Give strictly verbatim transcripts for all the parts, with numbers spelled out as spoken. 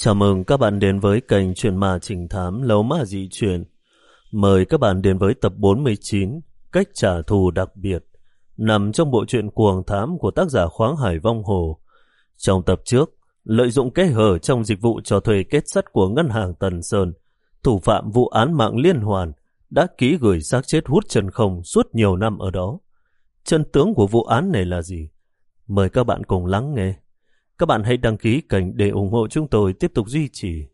Chào mừng các bạn đến với kênh Chuyện Ma Trình Thám Lấu Ma Dị Chuyện. Mời các bạn đến với tập bốn mươi chín, Cách trả thù đặc biệt, nằm trong bộ truyện Cuồng Thám của tác giả Khoáng Hải Vong Hồ. Trong tập trước, lợi dụng kẽ hở trong dịch vụ cho thuê kết sắt của ngân hàng Tần Sơn, thủ phạm vụ án mạng liên hoàn đã ký gửi xác chết hút chân không suốt nhiều năm ở đó. Chân tướng của vụ án này là gì? Mời các bạn cùng lắng nghe. Các bạn hãy đăng ký kênh để ủng hộ chúng tôi tiếp tục duy trì.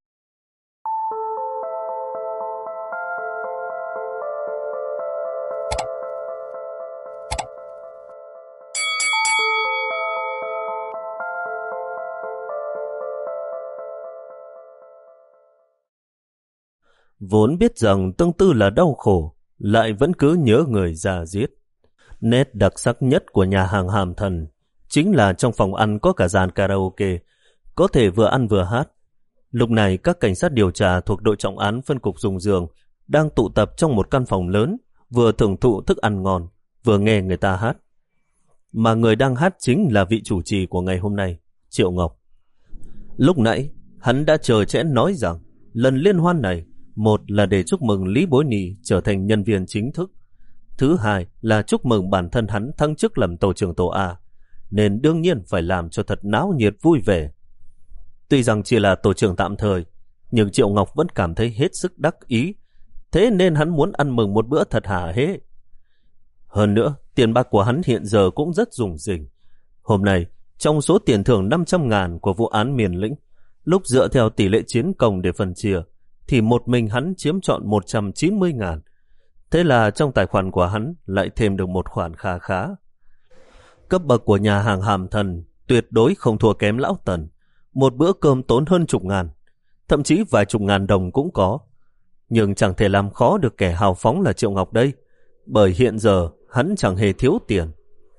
Vốn biết rằng tương tư là đau khổ, lại vẫn cứ nhớ người già giết. Nét đặc sắc nhất của nhà hàng Hàm Thần chính là trong phòng ăn có cả dàn karaoke, có thể vừa ăn vừa hát. Lúc này các cảnh sát điều tra thuộc đội trọng án phân cục Dùng Giường đang tụ tập trong một căn phòng lớn, vừa thưởng thụ thức ăn ngon, vừa nghe người ta hát. Mà người đang hát chính là vị chủ trì của ngày hôm nay, Triệu Ngọc. Lúc nãy, hắn đã chờ chẽn nói rằng lần liên hoan này, một là để chúc mừng Lý Bối Nì trở thành nhân viên chính thức, thứ hai là chúc mừng bản thân hắn thăng chức làm tổ trưởng tổ A, nên đương nhiên phải làm cho thật náo nhiệt vui vẻ. Tuy rằng chỉ là tổ trưởng tạm thời, nhưng Triệu Ngọc vẫn cảm thấy hết sức đắc ý, thế nên hắn muốn ăn mừng một bữa thật hả hế. Hơn nữa, tiền bạc của hắn hiện giờ cũng rất rủng rỉnh. Hôm nay, trong số tiền thưởng năm trăm ngàn của vụ án Miền Lĩnh, lúc dựa theo tỷ lệ chiến công để phân chia, thì một mình hắn chiếm trọn một trăm chín mươi ngàn. Thế là trong tài khoản của hắn lại thêm được một khoản khá khá. Cấp bậc của nhà hàng Hàm Thần tuyệt đối không thua kém lão Tần. Một bữa cơm tốn hơn chục ngàn, thậm chí vài chục ngàn đồng cũng có. Nhưng chẳng thể làm khó được kẻ hào phóng là Triệu Ngọc đây, bởi hiện giờ hắn chẳng hề thiếu tiền.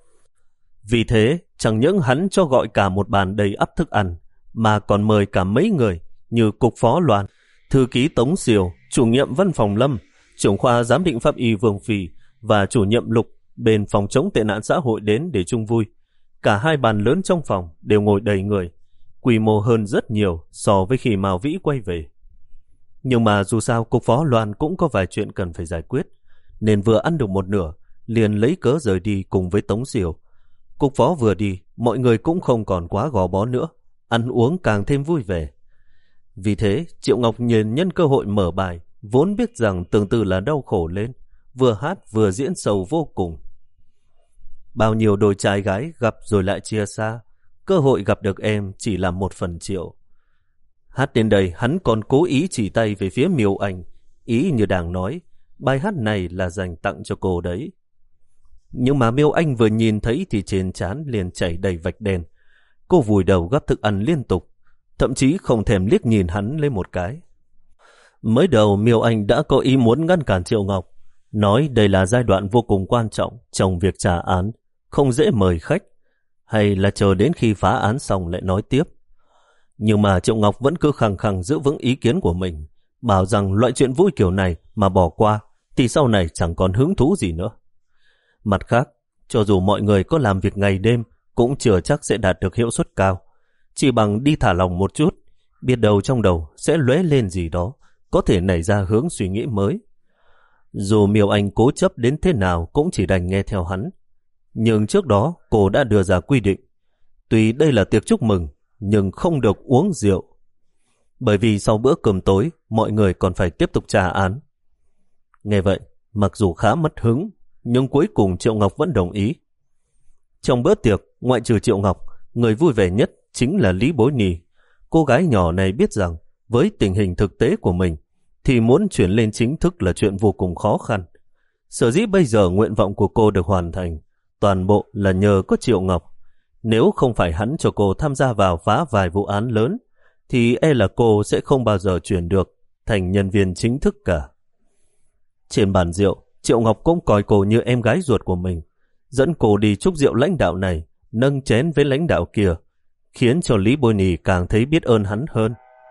Vì thế, chẳng những hắn cho gọi cả một bàn đầy ắp thức ăn, mà còn mời cả mấy người như Cục Phó Loan, Thư ký Tống Siêu, Chủ nhiệm Văn phòng Lâm, Trưởng khoa Giám định Pháp y Vương Phi và Chủ nhiệm Lục bên phòng chống tệ nạn xã hội đến để chung vui. Cả hai bàn lớn trong phòng đều ngồi đầy người, quy mô hơn rất nhiều so với khi Mao Vĩ quay về. Nhưng mà dù sao Cục Phó Loan cũng có vài chuyện cần phải giải quyết, nên vừa ăn được một nửa, liền lấy cớ rời đi cùng với Tống Siêu. Cục Phó vừa đi, mọi người cũng không còn quá gò bó nữa, ăn uống càng thêm vui vẻ. Vì thế, Triệu Ngọc nhìn nhân cơ hội mở bài, vốn biết rằng tương tự là đau khổ lên, vừa hát vừa diễn sầu vô cùng. Bao nhiêu đôi trai gái gặp rồi lại chia xa, cơ hội gặp được em chỉ là một phần triệu. Hát đến đây hắn còn cố ý chỉ tay về phía Miêu Anh, ý như đang nói, bài hát này là dành tặng cho cô đấy. Nhưng mà Miêu Anh vừa nhìn thấy thì trên trán liền chảy đầy vạch đen. Cô vùi đầu gắp thức ăn liên tục, thậm chí không thèm liếc nhìn hắn lên một cái. Mới đầu Miêu Anh đã có ý muốn ngăn cản Triệu Ngọc, nói đây là giai đoạn vô cùng quan trọng trong việc trả án, không dễ mời khách, hay là chờ đến khi phá án xong lại nói tiếp. Nhưng mà Triệu Ngọc vẫn cứ khăng khăng giữ vững ý kiến của mình, bảo rằng loại chuyện vui kiểu này mà bỏ qua thì sau này chẳng còn hứng thú gì nữa. Mặt khác, cho dù mọi người có làm việc ngày đêm cũng chưa chắc sẽ đạt được hiệu suất cao, chỉ bằng đi thả lòng một chút, biết đâu trong đầu sẽ lóe lên gì đó, có thể nảy ra hướng suy nghĩ mới. Dù Miêu Anh cố chấp đến thế nào cũng chỉ đành nghe theo hắn. Nhưng trước đó cô đã đưa ra quy định, tuy đây là tiệc chúc mừng, nhưng không được uống rượu. Bởi vì sau bữa cơm tối, mọi người còn phải tiếp tục trả án. Nghe vậy, mặc dù khá mất hứng, nhưng cuối cùng Triệu Ngọc vẫn đồng ý. Trong bữa tiệc, ngoại trừ Triệu Ngọc, người vui vẻ nhất chính là Lý Bối Nì. Cô gái nhỏ này biết rằng, với tình hình thực tế của mình, thì muốn chuyển lên chính thức là chuyện vô cùng khó khăn. Sở dĩ bây giờ nguyện vọng của cô được hoàn thành, toàn bộ là nhờ có Triệu Ngọc. Nếu không phải hắn cho cô tham gia vào phá vài vụ án lớn, thì e là cô sẽ không bao giờ chuyển được thành nhân viên chính thức cả. Trên bàn rượu, Triệu Ngọc cũng coi cô như em gái ruột của mình, dẫn cô đi chúc rượu lãnh đạo này, nâng chén với lãnh đạo kia, khiến cho Lý Bối Nì càng thấy biết ơn hắn hơn.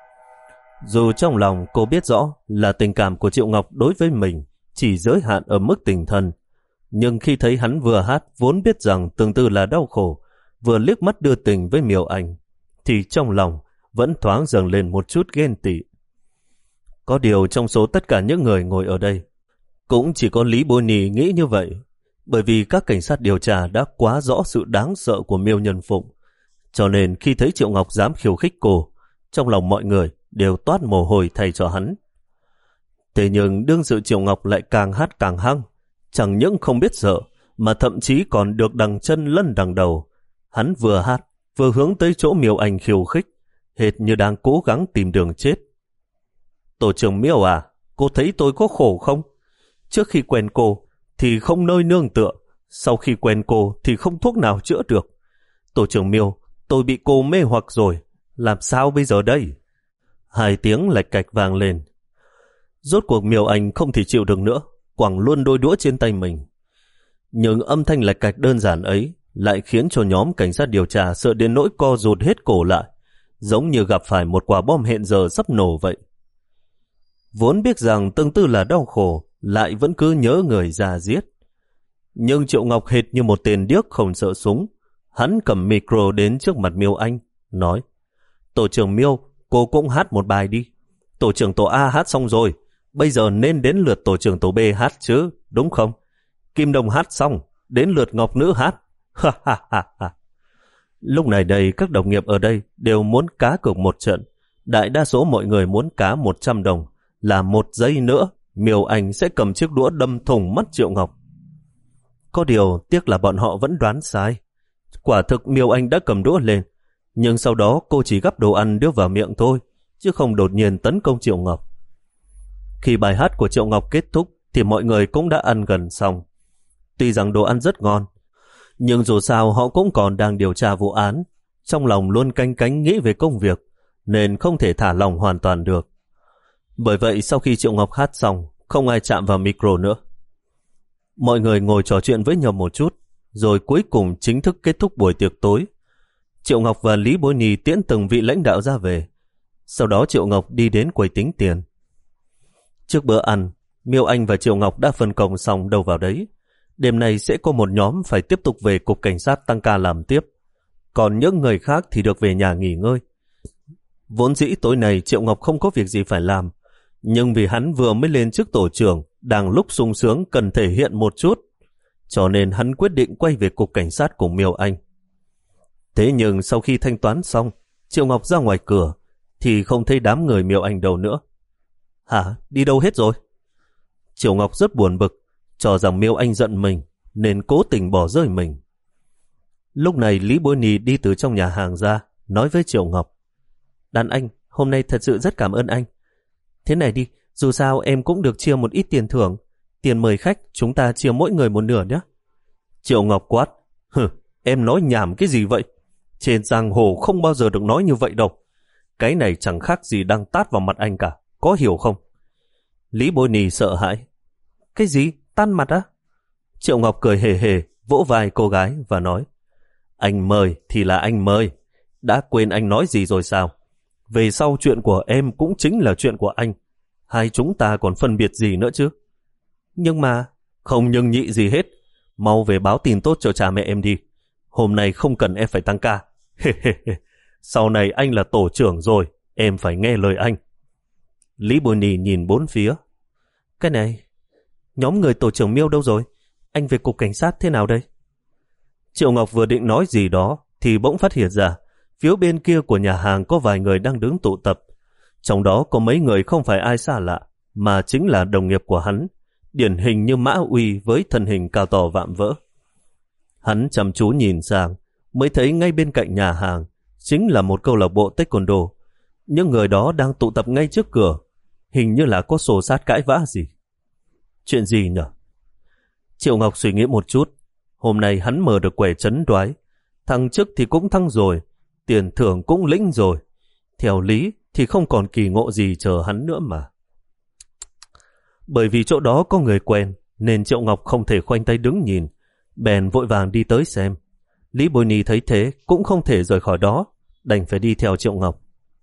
Dù trong lòng cô biết rõ là tình cảm của Triệu Ngọc đối với mình chỉ giới hạn ở mức tình thân, nhưng khi thấy hắn vừa hát vốn biết rằng tương tư là đau khổ, vừa liếc mắt đưa tình với Miêu Anh, thì trong lòng vẫn thoáng dâng lên một chút ghen tị. Có điều trong số tất cả những người ngồi ở đây, cũng chỉ có Lý Bôi Nì nghĩ như vậy, bởi vì các cảnh sát điều tra đã quá rõ sự đáng sợ của Miêu Nhân Phụng, cho nên khi thấy Triệu Ngọc dám khiêu khích cô, trong lòng mọi người đều toát mồ hôi thay cho hắn. Thế nhưng đương sự Triệu Ngọc lại càng hát càng hăng, chẳng những không biết sợ, mà thậm chí còn được đằng chân lân đằng đầu. Hắn vừa hát, vừa hướng tới chỗ Miêu Anh khiêu khích, hệt như đang cố gắng tìm đường chết. Tổ trưởng Miêu à, cô thấy tôi có khổ không? Trước khi quen cô thì không nơi nương tựa, sau khi quen cô thì không thuốc nào chữa được. Tổ trưởng Miêu, tôi bị cô mê hoặc rồi, làm sao bây giờ đây? Hai tiếng lạch cạch vang lên. Rốt cuộc Miêu Anh không thể chịu được nữa, quẳng luôn đôi đũa trên tay mình. Nhưng âm thanh lạch cạch đơn giản ấy lại khiến cho nhóm cảnh sát điều tra sợ đến nỗi co rụt hết cổ lại, giống như gặp phải một quả bom hẹn giờ sắp nổ vậy. Vốn biết rằng Tương Tư là đau khổ, lại vẫn cứ nhớ người ra giết. Nhưng Triệu Ngọc hệt như một tên điếc không sợ súng. Hắn cầm micro đến trước mặt Miêu Anh, nói: Tổ trưởng Miêu, cô cũng hát một bài đi. Tổ trưởng tổ A hát xong rồi, bây giờ nên đến lượt tổ trưởng tổ B hát chứ, đúng không? Kim Đồng hát xong, đến lượt Ngọc Nữ hát. Ha ha ha ha. Lúc này đây các đồng nghiệp ở đây đều muốn cá cược một trận. Đại đa số mọi người muốn cá một trăm đồng, là một giây nữa Miêu Anh sẽ cầm chiếc đũa đâm thủng mắt Triệu Ngọc. Có điều tiếc là bọn họ vẫn đoán sai. Quả thực Miêu Anh đã cầm đũa lên, nhưng sau đó cô chỉ gắp đồ ăn đưa vào miệng thôi, chứ không đột nhiên tấn công Triệu Ngọc. Khi bài hát của Triệu Ngọc kết thúc thì mọi người cũng đã ăn gần xong. Tuy rằng đồ ăn rất ngon, nhưng dù sao họ cũng còn đang điều tra vụ án, trong lòng luôn canh cánh nghĩ về công việc, nên không thể thả lòng hoàn toàn được. Bởi vậy sau khi Triệu Ngọc hát xong, không ai chạm vào micro nữa. Mọi người ngồi trò chuyện với nhau một chút, rồi cuối cùng chính thức kết thúc buổi tiệc tối. Triệu Ngọc và Lý Bối Nhi tiễn từng vị lãnh đạo ra về. Sau đó Triệu Ngọc đi đến quầy tính tiền. Trước bữa ăn, Miêu Anh và Triệu Ngọc đã phân công xong đâu vào đấy. Đêm nay sẽ có một nhóm phải tiếp tục về cục cảnh sát tăng ca làm tiếp, còn những người khác thì được về nhà nghỉ ngơi. Vốn dĩ tối nay Triệu Ngọc không có việc gì phải làm, nhưng vì hắn vừa mới lên chức tổ trưởng, đang lúc sung sướng cần thể hiện một chút, cho nên hắn quyết định quay về cục cảnh sát cùng Miêu Anh. Thế nhưng sau khi thanh toán xong, Triệu Ngọc ra ngoài cửa thì không thấy đám người Miêu Anh đâu nữa. Hả? Đi đâu hết rồi? Triệu Ngọc rất buồn bực, cho rằng Miêu Anh giận mình nên cố tình bỏ rơi mình. Lúc này Lý Bối Nhi đi từ trong nhà hàng ra, nói với Triệu Ngọc: Đàn anh, hôm nay thật sự rất cảm ơn anh. Thế này đi, dù sao em cũng được chia một ít tiền thưởng. Tiền mời khách chúng ta chia mỗi người một nửa nhé. Triệu Ngọc quát: Hừ, em nói nhảm cái gì vậy? Trên giang hồ không bao giờ được nói như vậy đâu. Cái này chẳng khác gì đang tát vào mặt anh cả, có hiểu không? Lý Bối Nhi sợ hãi: Cái gì? Tan mặt á? Triệu Ngọc cười hề hề, vỗ vai cô gái và nói: Anh mời thì là anh mời. Đã quên anh nói gì rồi sao? Về sau chuyện của em cũng chính là chuyện của anh. Hai chúng ta còn phân biệt gì nữa chứ? Nhưng mà... Không nhưng nhị gì hết. Mau về báo tin tốt cho cha mẹ em đi. Hôm nay không cần em phải tăng ca. Sau này anh là tổ trưởng rồi, em phải nghe lời anh. Lý Bồ Nì nhìn bốn phía. Cái này... Nhóm người tổ trưởng Miêu đâu rồi? Anh về cục cảnh sát thế nào đây? Triệu Ngọc vừa định nói gì đó thì bỗng phát hiện ra phía bên kia của nhà hàng có vài người đang đứng tụ tập. Trong đó có mấy người không phải ai xa lạ, mà chính là đồng nghiệp của hắn, điển hình như Mã Uy với thân hình cao to vạm vỡ. Hắn chăm chú nhìn sang, mới thấy ngay bên cạnh nhà hàng chính là một câu lạc bộ taekwondo. Những người đó đang tụ tập ngay trước cửa, hình như là có xô xát cãi vã gì. Chuyện gì nhỉ? Triệu Ngọc suy nghĩ một chút. Hôm nay hắn mở được quẻ trấn đoái, thăng chức thì cũng thăng rồi, tiền thưởng cũng lĩnh rồi. Theo lý thì không còn kỳ ngộ gì chờ hắn nữa mà. Bởi vì chỗ đó có người quen, nên Triệu Ngọc không thể khoanh tay đứng nhìn, bèn vội vàng đi tới xem. Lý Bôi Nhi thấy thế cũng không thể rời khỏi đó, đành phải đi theo Triệu Ngọc.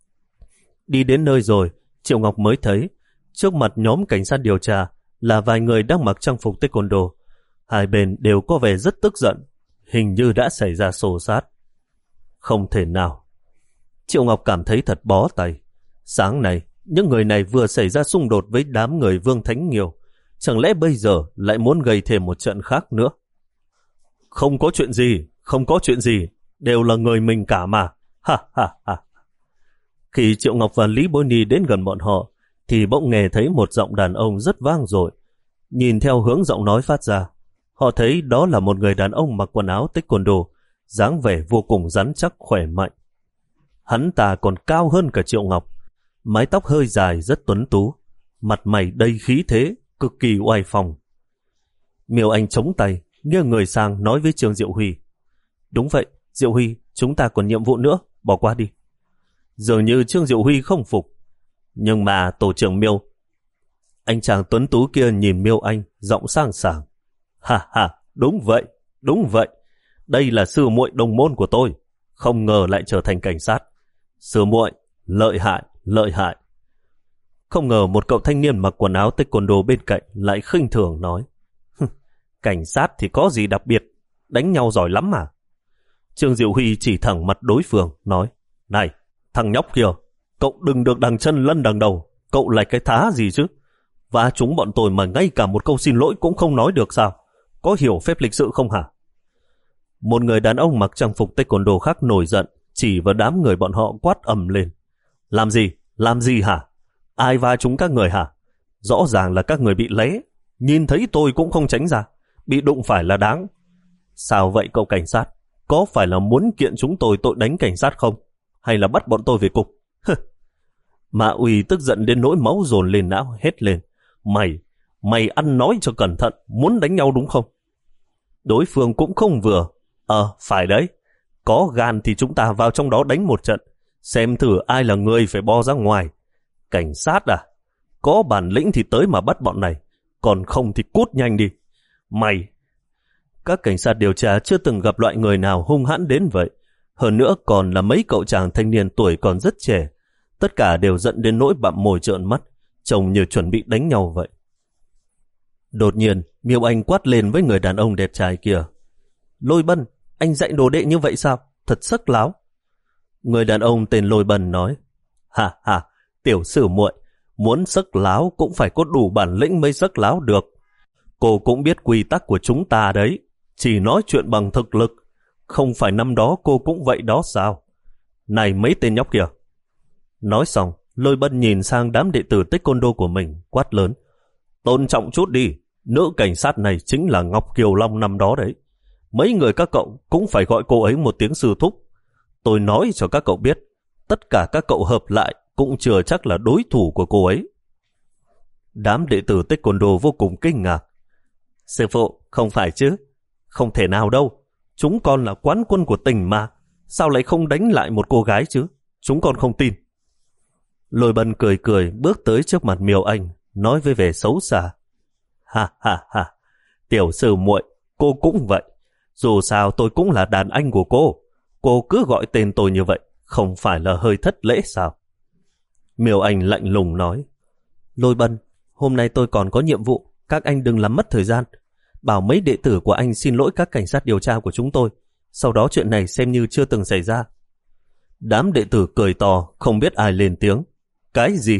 Đi đến nơi rồi, Triệu Ngọc mới thấy trước mặt nhóm cảnh sát điều tra là vài người đang mặc trang phục taekwondo. Hai bên đều có vẻ rất tức giận, hình như đã xảy ra xô xát. Không thể nào. Triệu Ngọc cảm thấy thật bó tay. Sáng nay, những người này vừa xảy ra xung đột với đám người Vương Thánh Nghiêu. Chẳng lẽ bây giờ lại muốn gây thêm một trận khác nữa? Không có chuyện gì, không có chuyện gì, đều là người mình cả mà. Ha ha ha. Khi Triệu Ngọc và Lý Bối Ni đến gần bọn họ, thì bỗng nghe thấy một giọng đàn ông rất vang dội. Nhìn theo hướng giọng nói phát ra, họ thấy đó là một người đàn ông mặc quần áo taekwondo, dáng vẻ vô cùng rắn chắc khỏe mạnh. Hắn ta còn cao hơn cả Triệu Ngọc, mái tóc hơi dài rất tuấn tú, mặt mày đầy khí thế, cực kỳ oai phong. Miêu Anh chống tay, nghiêng người sang nói với Trương Diệu Huy. Đúng vậy, Diệu Huy, chúng ta còn nhiệm vụ nữa, bỏ qua đi. Dường như Trương Diệu Huy không phục. Nhưng mà tổ trưởng Miêu. Anh chàng tuấn tú kia nhìn Miêu Anh, giọng sang sảng. Ha ha, đúng vậy, đúng vậy. Đây là sư muội đồng môn của tôi, không ngờ lại trở thành cảnh sát. Sư muội, lợi hại, lợi hại. Không ngờ một cậu thanh niên mặc quần áo taekwondo bên cạnh lại khinh thường nói. Cảnh sát thì có gì đặc biệt, đánh nhau giỏi lắm mà. Trương Diệu Huy chỉ thẳng mặt đối phương, nói. Này, thằng nhóc kia, cậu đừng được đằng chân lân đằng đầu, cậu là cái thá gì chứ? Và chúng bọn tôi mà ngay cả một câu xin lỗi cũng không nói được sao? Có hiểu phép lịch sự không hả? Một người đàn ông mặc trang phục taekwondo khác nổi giận, chỉ vào đám người bọn họ quát ầm lên. Làm gì? Làm gì hả? Ai va chúng các người hả? Rõ ràng là các người bị lé, nhìn thấy tôi cũng không tránh ra, bị đụng phải là đáng. Sao vậy cậu cảnh sát? Có phải là muốn kiện chúng tôi tội đánh cảnh sát không? Hay là bắt bọn tôi về cục? Mã Uy tức giận đến nỗi máu dồn lên não, hét lên. Mày, mày ăn nói cho cẩn thận, muốn đánh nhau đúng không? Đối phương cũng không vừa. Ờ, phải đấy. Có gan thì chúng ta vào trong đó đánh một trận, xem thử ai là người phải bo ra ngoài. Cảnh sát à? Có bản lĩnh thì tới mà bắt bọn này, còn không thì cút nhanh đi. Mày! Các cảnh sát điều tra chưa từng gặp loại người nào hung hãn đến vậy. Hơn nữa còn là mấy cậu chàng thanh niên tuổi còn rất trẻ. Tất cả đều giận đến nỗi bặm môi trợn mắt, trông như chuẩn bị đánh nhau vậy. Đột nhiên, Miêu Anh quát lên với người đàn ông đẹp trai kia. Lôi Bân, anh dạy đồ đệ như vậy sao? Thật sắc láo. Người đàn ông tên Lôi Bân nói. Ha ha, tiểu sử muội, muốn sắc láo cũng phải có đủ bản lĩnh mới sắc láo được. Cô cũng biết quy tắc của chúng ta đấy, chỉ nói chuyện bằng thực lực. Không phải năm đó cô cũng vậy đó sao? Này mấy tên nhóc kìa. Nói xong, Lôi Bân nhìn sang đám đệ tử taekwondo của mình, quát lớn. Tôn trọng chút đi, nữ cảnh sát này chính là Ngọc Kiều Long năm đó đấy. Mấy người các cậu cũng phải gọi cô ấy một tiếng sư thúc. Tôi nói cho các cậu biết, tất cả các cậu hợp lại cũng chưa chắc là đối thủ của cô ấy. Đám đệ tử taekwondo vô cùng kinh ngạc. Sư phụ, không phải chứ? Không thể nào đâu. Chúng con là quán quân của tỉnh mà. Sao lại không đánh lại một cô gái chứ? Chúng con không tin. Lôi Bân cười cười bước tới trước mặt Miêu Anh, nói với vẻ xấu xa. Ha ha ha, tiểu sư muội, cô cũng vậy. Dù sao tôi cũng là đàn anh của cô. Cô cứ gọi tên tôi như vậy, không phải là hơi thất lễ sao? Miêu Anh lạnh lùng nói. Lôi Bân, hôm nay tôi còn có nhiệm vụ, các anh đừng làm mất thời gian. Bảo mấy đệ tử của anh xin lỗi các cảnh sát điều tra của chúng tôi, sau đó chuyện này xem như chưa từng xảy ra. Đám đệ tử cười to, không biết ai lên tiếng. Cái gì?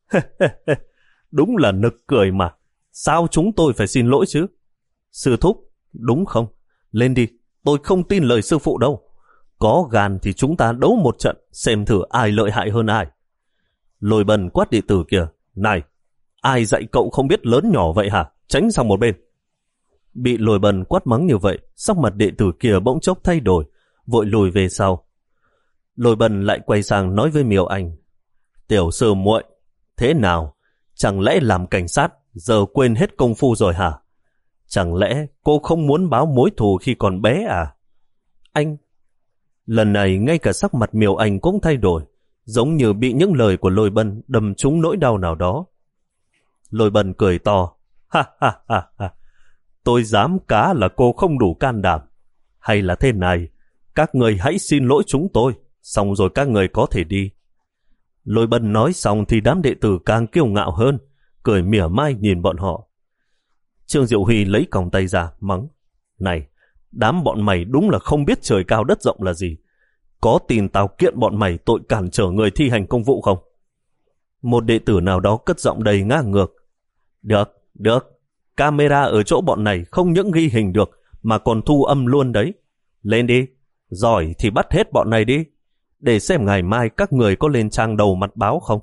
Đúng là nực cười mà. Sao chúng tôi phải xin lỗi chứ? Sư thúc, đúng không? Lên đi, tôi không tin lời sư phụ đâu. Có gan thì chúng ta đấu một trận, xem thử ai lợi hại hơn ai. Lôi Bân quát đệ tử kìa. Này, ai dạy cậu không biết lớn nhỏ vậy hả? Tránh sang một bên. Bị Lôi Bân quát mắng như vậy, sắc mặt đệ tử kia bỗng chốc thay đổi, vội lùi về sau. Lôi Bân lại quay sang nói với Miêu Anh. Tiểu sư muội, thế nào? Chẳng lẽ làm cảnh sát giờ quên hết công phu rồi hả? Chẳng lẽ cô không muốn báo mối thù khi còn bé à? Anh... Lần này ngay cả sắc mặt Miêu Anh cũng thay đổi, giống như bị những lời của Lôi Bân đâm trúng nỗi đau nào đó. Lôi Bân cười to. Ha ha ha ha. Tôi dám cá là cô không đủ can đảm. Hay là thế này, các người hãy xin lỗi chúng tôi, xong rồi các người có thể đi. Lôi Bân nói xong thì đám đệ tử càng kiêu ngạo hơn, cười mỉa mai nhìn bọn họ. Trương Diệu Huy lấy còng tay ra, mắng. Này, đám bọn mày đúng là không biết trời cao đất rộng là gì. có tin tao kiện bọn mày tội cản trở người thi hành công vụ không? Một đệ tử nào đó cất giọng đầy ngang ngược. Được, được. Camera ở chỗ bọn này không những ghi hình được mà còn thu âm luôn đấy. Lên đi. Giỏi thì bắt hết bọn này đi. Để xem ngày mai các người có lên trang đầu mặt báo không.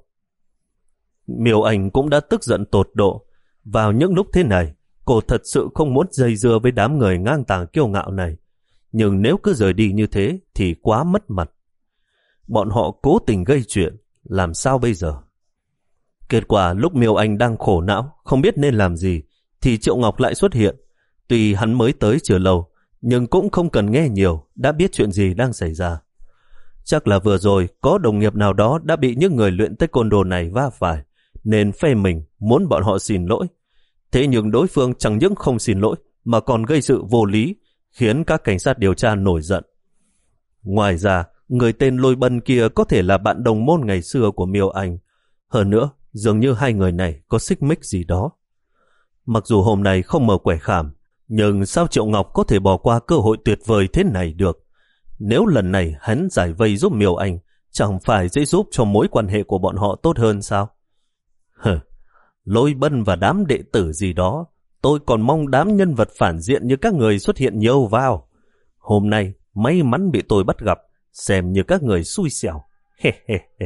Miêu Anh cũng đã tức giận tột độ. Vào những lúc thế này, cô thật sự không muốn dây dưa với đám người ngang tàng kiêu ngạo này. Nhưng nếu cứ rời đi như thế thì quá mất mặt. Bọn họ cố tình gây chuyện, làm sao bây giờ? Kết quả lúc Miêu Anh đang khổ não, không biết nên làm gì, thì Triệu Ngọc lại xuất hiện. Tuy hắn mới tới chưa lâu, nhưng cũng không cần nghe nhiều, đã biết chuyện gì đang xảy ra. Chắc là vừa rồi có đồng nghiệp nào đó đã bị những người luyện taekwondo này va phải, nên phê mình muốn bọn họ xin lỗi. Thế nhưng đối phương chẳng những không xin lỗi, mà còn gây sự vô lý, khiến các cảnh sát điều tra nổi giận. Ngoài ra, người tên Lôi Bân kia có thể là bạn đồng môn ngày xưa của Miêu Anh. Hơn nữa, dường như hai người này có xích mích gì đó. Mặc dù hôm nay không mở quẻ khảm, nhưng sao Triệu Ngọc có thể bỏ qua cơ hội tuyệt vời thế này được? Nếu lần này hắn giải vây giúp Miêu Anh, chẳng phải dễ giúp cho mối quan hệ của bọn họ tốt hơn sao? Hừ, Lôi Bân và đám đệ tử gì đó, tôi còn mong đám nhân vật phản diện như các người xuất hiện nhiều vào. Hôm nay may mắn bị tôi bắt gặp, xem như các người xui xẻo. He he he.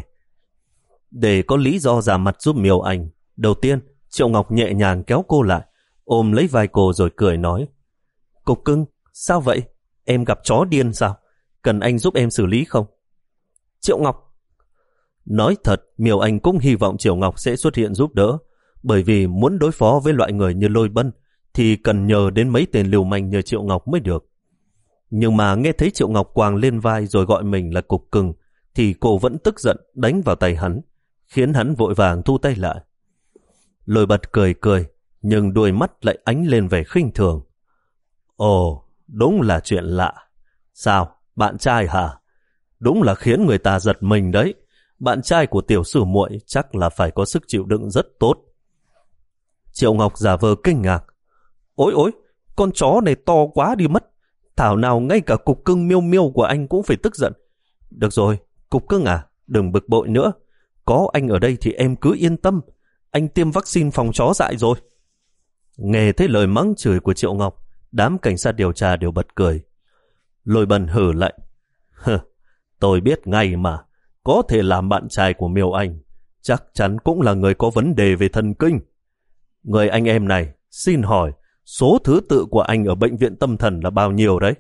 Để có lý do ra mặt giúp Miêu Anh, đầu tiên Triệu Ngọc nhẹ nhàng kéo cô lại, ôm lấy vai cô rồi cười nói. Cục cưng, sao vậy? Em gặp chó điên sao? Cần anh giúp em xử lý không? Triệu Ngọc. Nói thật, Miêu Anh cũng hy vọng Triệu Ngọc sẽ xuất hiện giúp đỡ, bởi vì muốn đối phó với loại người như Lôi Bân thì cần nhờ đến mấy tên lưu manh như Triệu Ngọc mới được. Nhưng mà nghe thấy Triệu Ngọc quàng lên vai rồi gọi mình là cục cưng, thì cô vẫn tức giận đánh vào tay hắn, khiến hắn vội vàng thu tay lại. Lôi Bật cười cười, nhưng đôi mắt lại ánh lên vẻ khinh thường. Ồ, đúng là chuyện lạ. Sao, bạn trai hả? Đúng là khiến người ta giật mình đấy. Bạn trai của tiểu sử muội chắc là phải có sức chịu đựng rất tốt. Triệu Ngọc giả vờ kinh ngạc. Ôi ôi, con chó này to quá đi mất. Thảo nào ngay cả cục cưng Miêu Miêu của anh cũng phải tức giận. Được rồi, cục cưng à, đừng bực bội nữa. Có anh ở đây thì em cứ yên tâm. Anh tiêm vaccine phòng chó dại rồi. Nghe thấy lời mắng chửi của Triệu Ngọc, đám cảnh sát điều tra đều bật cười. Lôi Bần hử lạnh. Hừ, tôi biết ngay mà. Có thể làm bạn trai của Miêu Anh, chắc chắn cũng là người có vấn đề về thần kinh. Người anh em này, xin hỏi, số thứ tự của anh ở bệnh viện tâm thần là bao nhiêu đấy?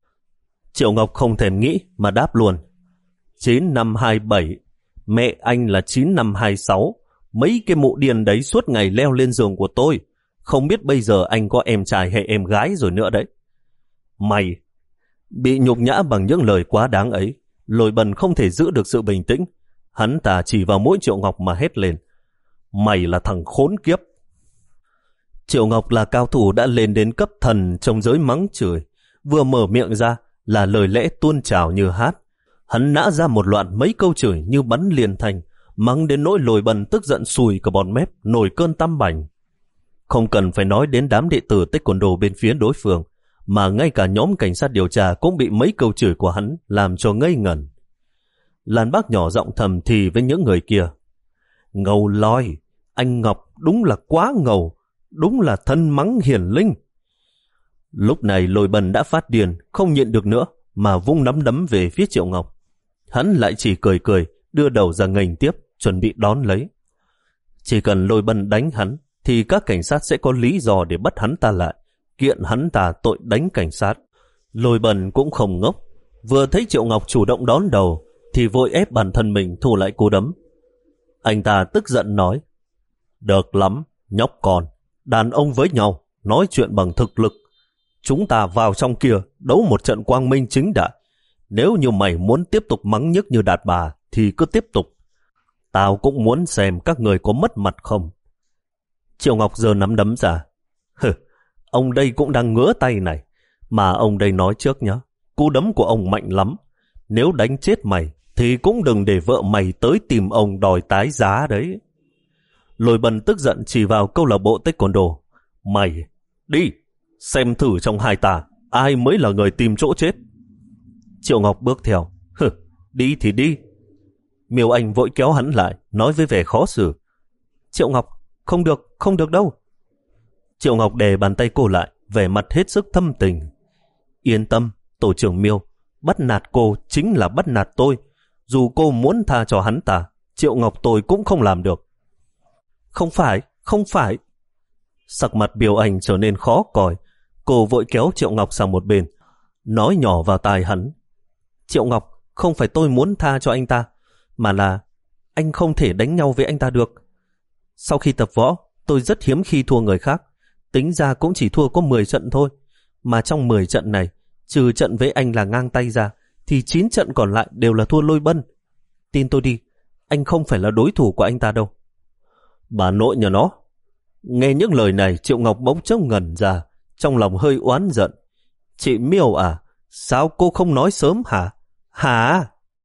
Triệu Ngọc không thèm nghĩ mà đáp luôn. chín năm hai bảy, mẹ anh là chín năm hai sáu. Mấy cái mụ điên đấy suốt ngày leo lên giường của tôi. Không biết bây giờ anh có em trai hay em gái rồi nữa đấy. Mày! Bị nhục nhã bằng những lời quá đáng ấy, Lôi Bần không thể giữ được sự bình tĩnh. Hắn ta chỉ vào mũi Triệu Ngọc mà hét lên. Mày là thằng khốn kiếp! Triệu Ngọc là cao thủ đã lên đến cấp thần trong giới mắng chửi. Vừa mở miệng ra là lời lẽ tuôn trào như hát. Hắn nã ra một loạt mấy câu chửi như bắn liền thành, mắng đến nỗi Lôi Bần tức giận sùi cả bọt mép, nổi cơn tăm bành. Không cần phải nói đến đám đệ tử taekwondo bên phía đối phương, mà ngay cả nhóm cảnh sát điều tra cũng bị mấy câu chửi của hắn làm cho ngây ngẩn. Lan Bác nhỏ giọng thầm thì với những người kia. Ngầu lòi, anh Ngọc đúng là quá ngầu, đúng là thân mắng hiển linh. Lúc này Lôi Bần đã phát điên, không nhịn được nữa, mà vung nắm đấm về phía Triệu Ngọc. Hắn lại chỉ cười cười, đưa đầu ra nghênh tiếp, chuẩn bị đón lấy. Chỉ cần Lôi Bần đánh hắn, thì các cảnh sát sẽ có lý do để bắt hắn ta lại, kiện hắn ta tội đánh cảnh sát. Lôi Bần cũng không ngốc, vừa thấy Triệu Ngọc chủ động đón đầu, thì vội ép bản thân mình thu lại cú đấm. Anh ta tức giận nói, được lắm, nhóc con, đàn ông với nhau, nói chuyện bằng thực lực. Chúng ta vào trong kia, đấu một trận quang minh chính đại. Nếu như mày muốn tiếp tục mắng nhức như Đạt Bà, thì cứ tiếp tục. Tao cũng muốn xem các người có mất mặt không. Triệu Ngọc giơ nắm đấm ra. Hừ, ông đây cũng đang ngứa tay này. Mà ông đây nói trước nhá, cú đấm của ông mạnh lắm. Nếu đánh chết mày, thì cũng đừng để vợ mày tới tìm ông đòi tái giá đấy. Lôi Bần tức giận chỉ vào câu lạc bộ taekwondo. Mày, đi, xem thử trong hai ta, ai mới là người tìm chỗ chết. Triệu Ngọc bước theo. Hừ, đi thì đi. Miêu Anh vội kéo hắn lại, nói với vẻ khó xử. Triệu Ngọc, không được, không được đâu. Triệu Ngọc đè bàn tay cô lại, vẻ mặt hết sức thâm tình. Yên tâm, tổ trưởng Miêu, bắt nạt cô chính là bắt nạt tôi. Dù cô muốn tha cho hắn ta, Triệu Ngọc tôi cũng không làm được. Không phải, không phải. Sắc mặt Miêu Anh trở nên khó coi. Cô vội kéo Triệu Ngọc sang một bên, nói nhỏ vào tai hắn. Triệu Ngọc, không phải tôi muốn tha cho anh ta, mà là anh không thể đánh nhau với anh ta được. Sau khi tập võ, tôi rất hiếm khi thua người khác. Tính ra cũng chỉ thua có mười trận thôi. Mà trong mười trận này, trừ trận với anh là ngang tay ra, thì chín trận còn lại đều là thua Lôi Bân. Tin tôi đi, anh không phải là đối thủ của anh ta đâu. Bà nội nhà nó. Nghe những lời này, Triệu Ngọc bỗng chốc ngẩn ra, trong lòng hơi oán giận. Chị Miêu à, sao cô không nói sớm hả? Hả?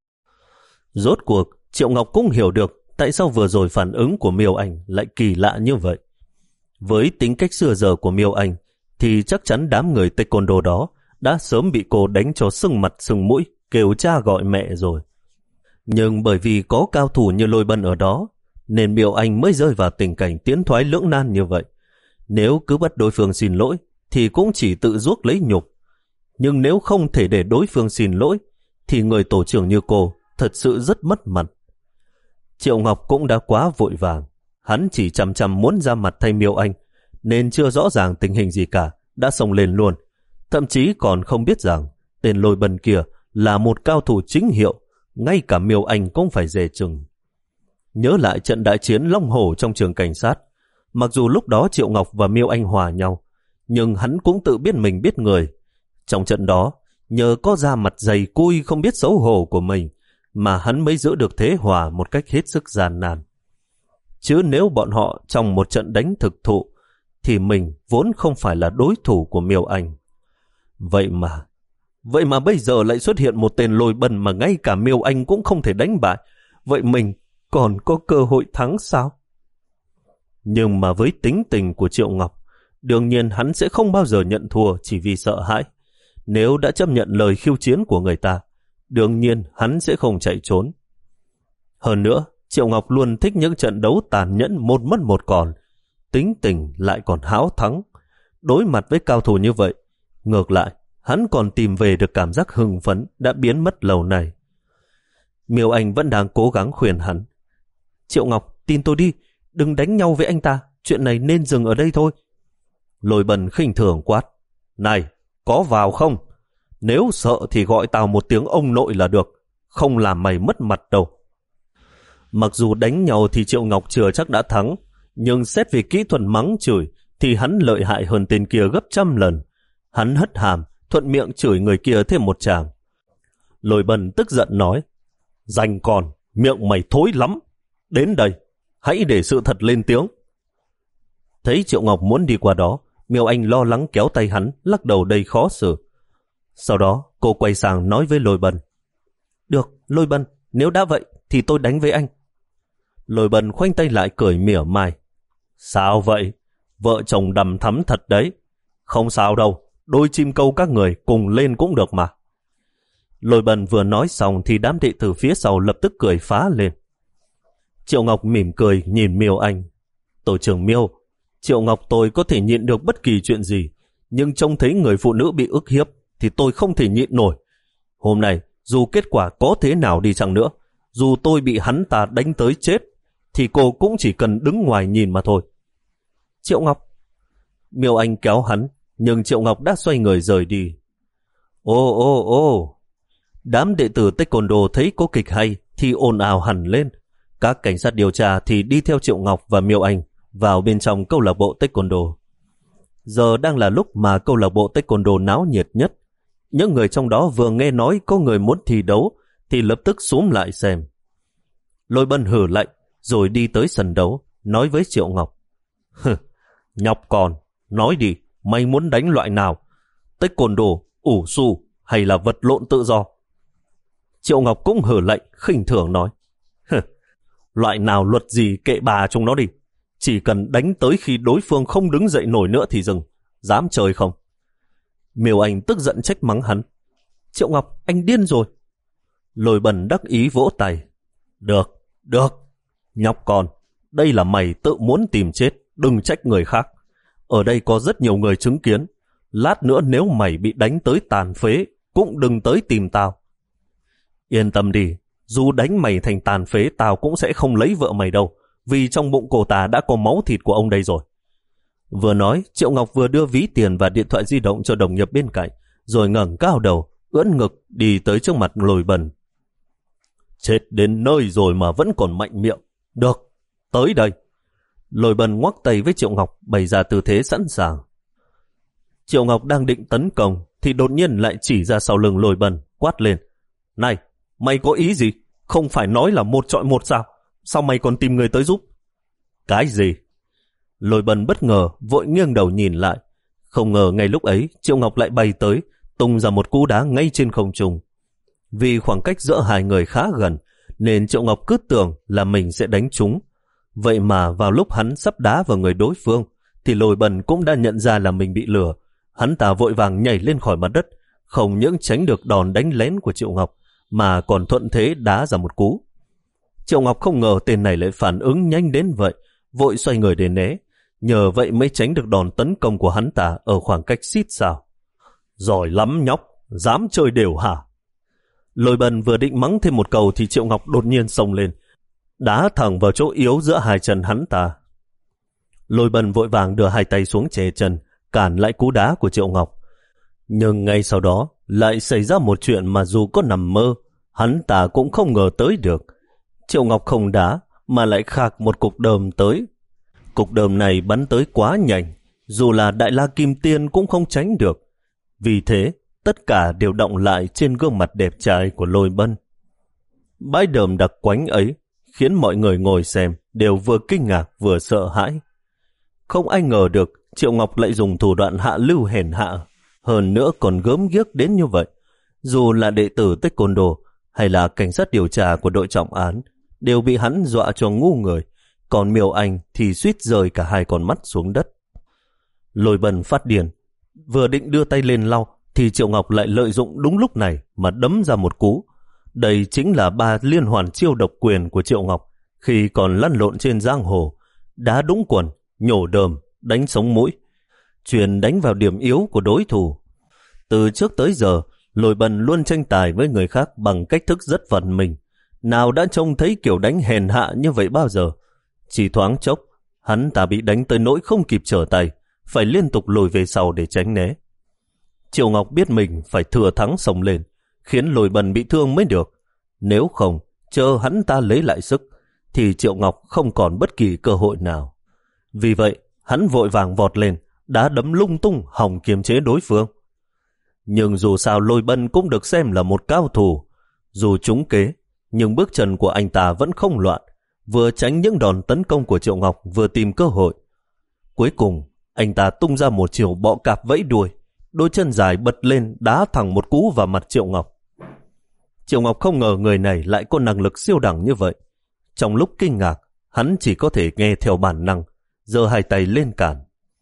Rốt cuộc, Triệu Ngọc cũng hiểu được tại sao vừa rồi phản ứng của Miêu Anh lại kỳ lạ như vậy. Với tính cách xưa giờ của Miêu Anh, thì chắc chắn đám người taekwondo đó đã sớm bị cô đánh cho sưng mặt sưng mũi, kêu cha gọi mẹ rồi. Nhưng bởi vì có cao thủ như Lôi Bân ở đó, nên Miêu Anh mới rơi vào tình cảnh tiến thoái lưỡng nan như vậy. Nếu cứ bắt đối phương xin lỗi, thì cũng chỉ tự chuốc lấy nhục. Nhưng nếu không thể để đối phương xin lỗi, thì người tổ trưởng như cô thật sự rất mất mặt. Triệu Ngọc cũng đã quá vội vàng. Hắn chỉ chằm chằm muốn ra mặt thay Miêu Anh, nên chưa rõ ràng tình hình gì cả, đã xông lên luôn. Thậm chí còn không biết rằng tên Lôi Bân kia là một cao thủ chính hiệu, ngay cả Miêu Anh cũng phải dè chừng. Nhớ lại trận đại chiến Long Hổ trong trường cảnh sát, mặc dù lúc đó Triệu Ngọc và Miêu Anh hòa nhau, nhưng hắn cũng tự biết mình biết người. Trong trận đó, nhờ có da mặt dày cui không biết xấu hổ của mình, mà hắn mới giữ được thế hòa một cách hết sức gian nan. Chứ nếu bọn họ trong một trận đánh thực thụ, thì mình vốn không phải là đối thủ của Miêu Anh. Vậy mà, vậy mà bây giờ lại xuất hiện một tên Lôi Bân mà ngay cả Miêu Anh cũng không thể đánh bại. Vậy mình còn có cơ hội thắng sao? Nhưng mà với tính tình của Triệu Ngọc, đương nhiên hắn sẽ không bao giờ nhận thua chỉ vì sợ hãi. Nếu đã chấp nhận lời khiêu chiến của người ta, đương nhiên hắn sẽ không chạy trốn. Hơn nữa, Triệu Ngọc luôn thích những trận đấu tàn nhẫn một mất một còn, tính tình lại còn háo thắng. Đối mặt với cao thủ như vậy, ngược lại, hắn còn tìm về được cảm giác hưng phấn đã biến mất lâu nay. Miêu Anh vẫn đang cố gắng khuyên hắn. Triệu Ngọc, tin tôi đi, đừng đánh nhau với anh ta, chuyện này nên dừng ở đây thôi. Lôi Bân khinh thường quát. Này, có vào không? Nếu sợ thì gọi tao một tiếng ông nội là được, không làm mày mất mặt đâu. Mặc dù đánh nhau thì Triệu Ngọc chưa chắc đã thắng, nhưng xét về kỹ thuật mắng chửi thì hắn lợi hại hơn tên kia gấp trăm lần. Hắn hất hàm, thuận miệng chửi người kia thêm một tràng. Lôi Bân tức giận nói, danh còn, miệng mày thối lắm. Đến đây, hãy để sự thật lên tiếng. Thấy Triệu Ngọc muốn đi qua đó, Miêu Anh lo lắng kéo tay hắn, lắc đầu đầy khó xử. Sau đó, cô quay sang nói với Lôi Bân. Được, Lôi Bân, nếu đã vậy thì tôi đánh với anh. Lôi Bân khoanh tay lại cười mỉa mai. Sao vậy? Vợ chồng đầm thắm thật đấy. Không sao đâu, đôi chim câu các người cùng lên cũng được mà. Lôi Bân vừa nói xong thì đám đệ tử phía sau lập tức cười phá lên. Triệu Ngọc mỉm cười nhìn Miêu Anh. Tổ trưởng Miêu, Triệu Ngọc tôi có thể nhịn được bất kỳ chuyện gì, nhưng trông thấy người phụ nữ bị ức hiếp thì tôi không thể nhịn nổi. Hôm nay, dù kết quả có thế nào đi chăng nữa, dù tôi bị hắn ta đánh tới chết, thì cô cũng chỉ cần đứng ngoài nhìn mà thôi. Triệu Ngọc. Miêu Anh kéo hắn, nhưng Triệu Ngọc đã xoay người rời đi. Ô ô ô. Đám đệ tử taekwondo thấy có kịch hay thì ồn ào hẳn lên. Các cảnh sát điều tra thì đi theo Triệu Ngọc và Miêu Anh vào bên trong câu lạc bộ taekwondo. Giờ đang là lúc mà câu lạc bộ taekwondo náo nhiệt nhất. Những người trong đó vừa nghe nói có người muốn thi đấu thì lập tức xúm lại xem. Lôi Bân hử lạnh rồi đi tới sân đấu, nói với Triệu Ngọc. Nhóc con, nói đi, mày muốn đánh loại nào? Taekwondo, ủ su hay là vật lộn tự do? Triệu Ngọc cũng hử lạnh, khinh thường nói. Loại nào luật gì kệ bà chúng nó đi. Chỉ cần đánh tới khi đối phương không đứng dậy nổi nữa thì dừng. Dám chơi không? Miêu Anh tức giận trách mắng hắn. Triệu Ngọc, anh điên rồi. Lôi Bần đắc ý vỗ tay. Được, được, nhóc con, đây là mày tự muốn tìm chết, đừng trách người khác. Ở đây có rất nhiều người chứng kiến. Lát nữa nếu mày bị đánh tới tàn phế, cũng đừng tới tìm tao. Yên tâm đi, dù đánh mày thành tàn phế tao cũng sẽ không lấy vợ mày đâu, vì trong bụng cô ta đã có máu thịt của ông đây rồi. Vừa nói, Triệu Ngọc vừa đưa ví tiền và điện thoại di động cho đồng nghiệp bên cạnh, rồi ngẩng cao đầu, ưỡn ngực đi tới trước mặt Lôi Bần. Chết đến nơi rồi mà vẫn còn mạnh miệng. Được, tới đây. Lôi Bần ngoắc tay với Triệu Ngọc, bày ra tư thế sẵn sàng. Triệu Ngọc đang định tấn công thì đột nhiên lại chỉ ra sau lưng Lôi Bần, quát lên. Này, mày có ý gì? Không phải nói là một chọi một sao? Sao mày còn tìm người tới giúp? Cái gì? Lôi Bần bất ngờ, vội nghiêng đầu nhìn lại. Không ngờ ngay lúc ấy, Triệu Ngọc lại bay tới, tung ra một cú đá ngay trên không trung. Vì khoảng cách giữa hai người khá gần, nên Triệu Ngọc cứ tưởng là mình sẽ đánh trúng. Vậy mà vào lúc hắn sắp đá vào người đối phương, thì Lôi Bần cũng đã nhận ra là mình bị lừa. Hắn ta vội vàng nhảy lên khỏi mặt đất, không những tránh được đòn đánh lén của Triệu Ngọc, mà còn thuận thế đá ra một cú. Triệu Ngọc không ngờ tên này lại phản ứng nhanh đến vậy, vội xoay người để né. Nhờ vậy mới tránh được đòn tấn công của hắn ta ở khoảng cách xít sao. Giỏi lắm nhóc, dám chơi đều hả? Lôi Bần vừa định mắng thêm một câu thì Triệu Ngọc đột nhiên xông lên, đá thẳng vào chỗ yếu giữa hai chân hắn ta. Lôi Bần vội vàng đưa hai tay xuống che chân, cản lại cú đá của Triệu Ngọc. Nhưng ngay sau đó lại xảy ra một chuyện mà dù có nằm mơ, hắn ta cũng không ngờ tới được. Triệu Ngọc không đá mà lại khạc một cục đờm tới. Cục đờm này bắn tới quá nhanh, dù là Đại La Kim Tiên cũng không tránh được. Vì thế, tất cả đều đọng lại trên gương mặt đẹp trai của Lôi Bần. Bãi đờm đặc quánh ấy khiến mọi người ngồi xem đều vừa kinh ngạc vừa sợ hãi. Không ai ngờ được Triệu Ngọc lại dùng thủ đoạn hạ lưu hèn hạ, hơn nữa còn gớm ghiếc đến như vậy. Dù là đệ tử Taekwondo hay là cảnh sát điều tra của đội trọng án, đều bị hắn dọa cho ngu người, còn Miêu Anh thì suýt rơi cả hai con mắt xuống đất. Lôi Bần phát điên, vừa định đưa tay lên lau thì Triệu Ngọc lại lợi dụng đúng lúc này mà đấm ra một cú. Đây chính là ba liên hoàn chiêu độc quyền của Triệu Ngọc khi còn lăn lộn trên giang hồ: đá đũng quần, nhổ đờm, đánh sống mũi, truyền đánh vào điểm yếu của đối thủ. Từ trước tới giờ, Lôi Bần luôn tranh tài với người khác bằng cách thức rất vận mình. Nào đã trông thấy kiểu đánh hèn hạ như vậy bao giờ. Chỉ thoáng chốc, hắn ta bị đánh tới nỗi không kịp trở tay, phải liên tục lùi về sau để tránh né. Triệu Ngọc biết mình phải thừa thắng xông lên, khiến Lôi Bần bị thương mới được. Nếu không, chờ hắn ta lấy lại sức, thì Triệu Ngọc không còn bất kỳ cơ hội nào. Vì vậy, hắn vội vàng vọt lên, đá đấm lung tung hòng kiềm chế đối phương. Nhưng dù sao Lôi Bần cũng được xem là một cao thủ. Dù trúng kế, nhưng bước chân của anh ta vẫn không loạn, vừa tránh những đòn tấn công của Triệu Ngọc, vừa tìm cơ hội. Cuối cùng, anh ta tung ra một chiều bọ cạp vẫy đuôi, đôi chân dài bật lên đá thẳng một cú vào mặt Triệu Ngọc. Triệu Ngọc không ngờ người này lại có năng lực siêu đẳng như vậy. Trong lúc kinh ngạc, hắn chỉ có thể nghe theo bản năng, giơ hai tay lên cản.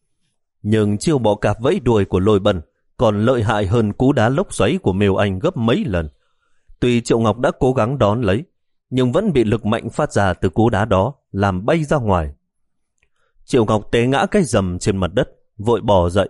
Nhưng chiêu bọ cạp vẫy đuôi của Lôi Bần còn lợi hại hơn cú đá lốc xoáy của Miêu Anh gấp mấy lần. Tuy Triệu Ngọc đã cố gắng đón lấy, nhưng vẫn bị lực mạnh phát ra từ cú đá đó làm bay ra ngoài. Triệu Ngọc té ngã cái rầm trên mặt đất, vội bò dậy.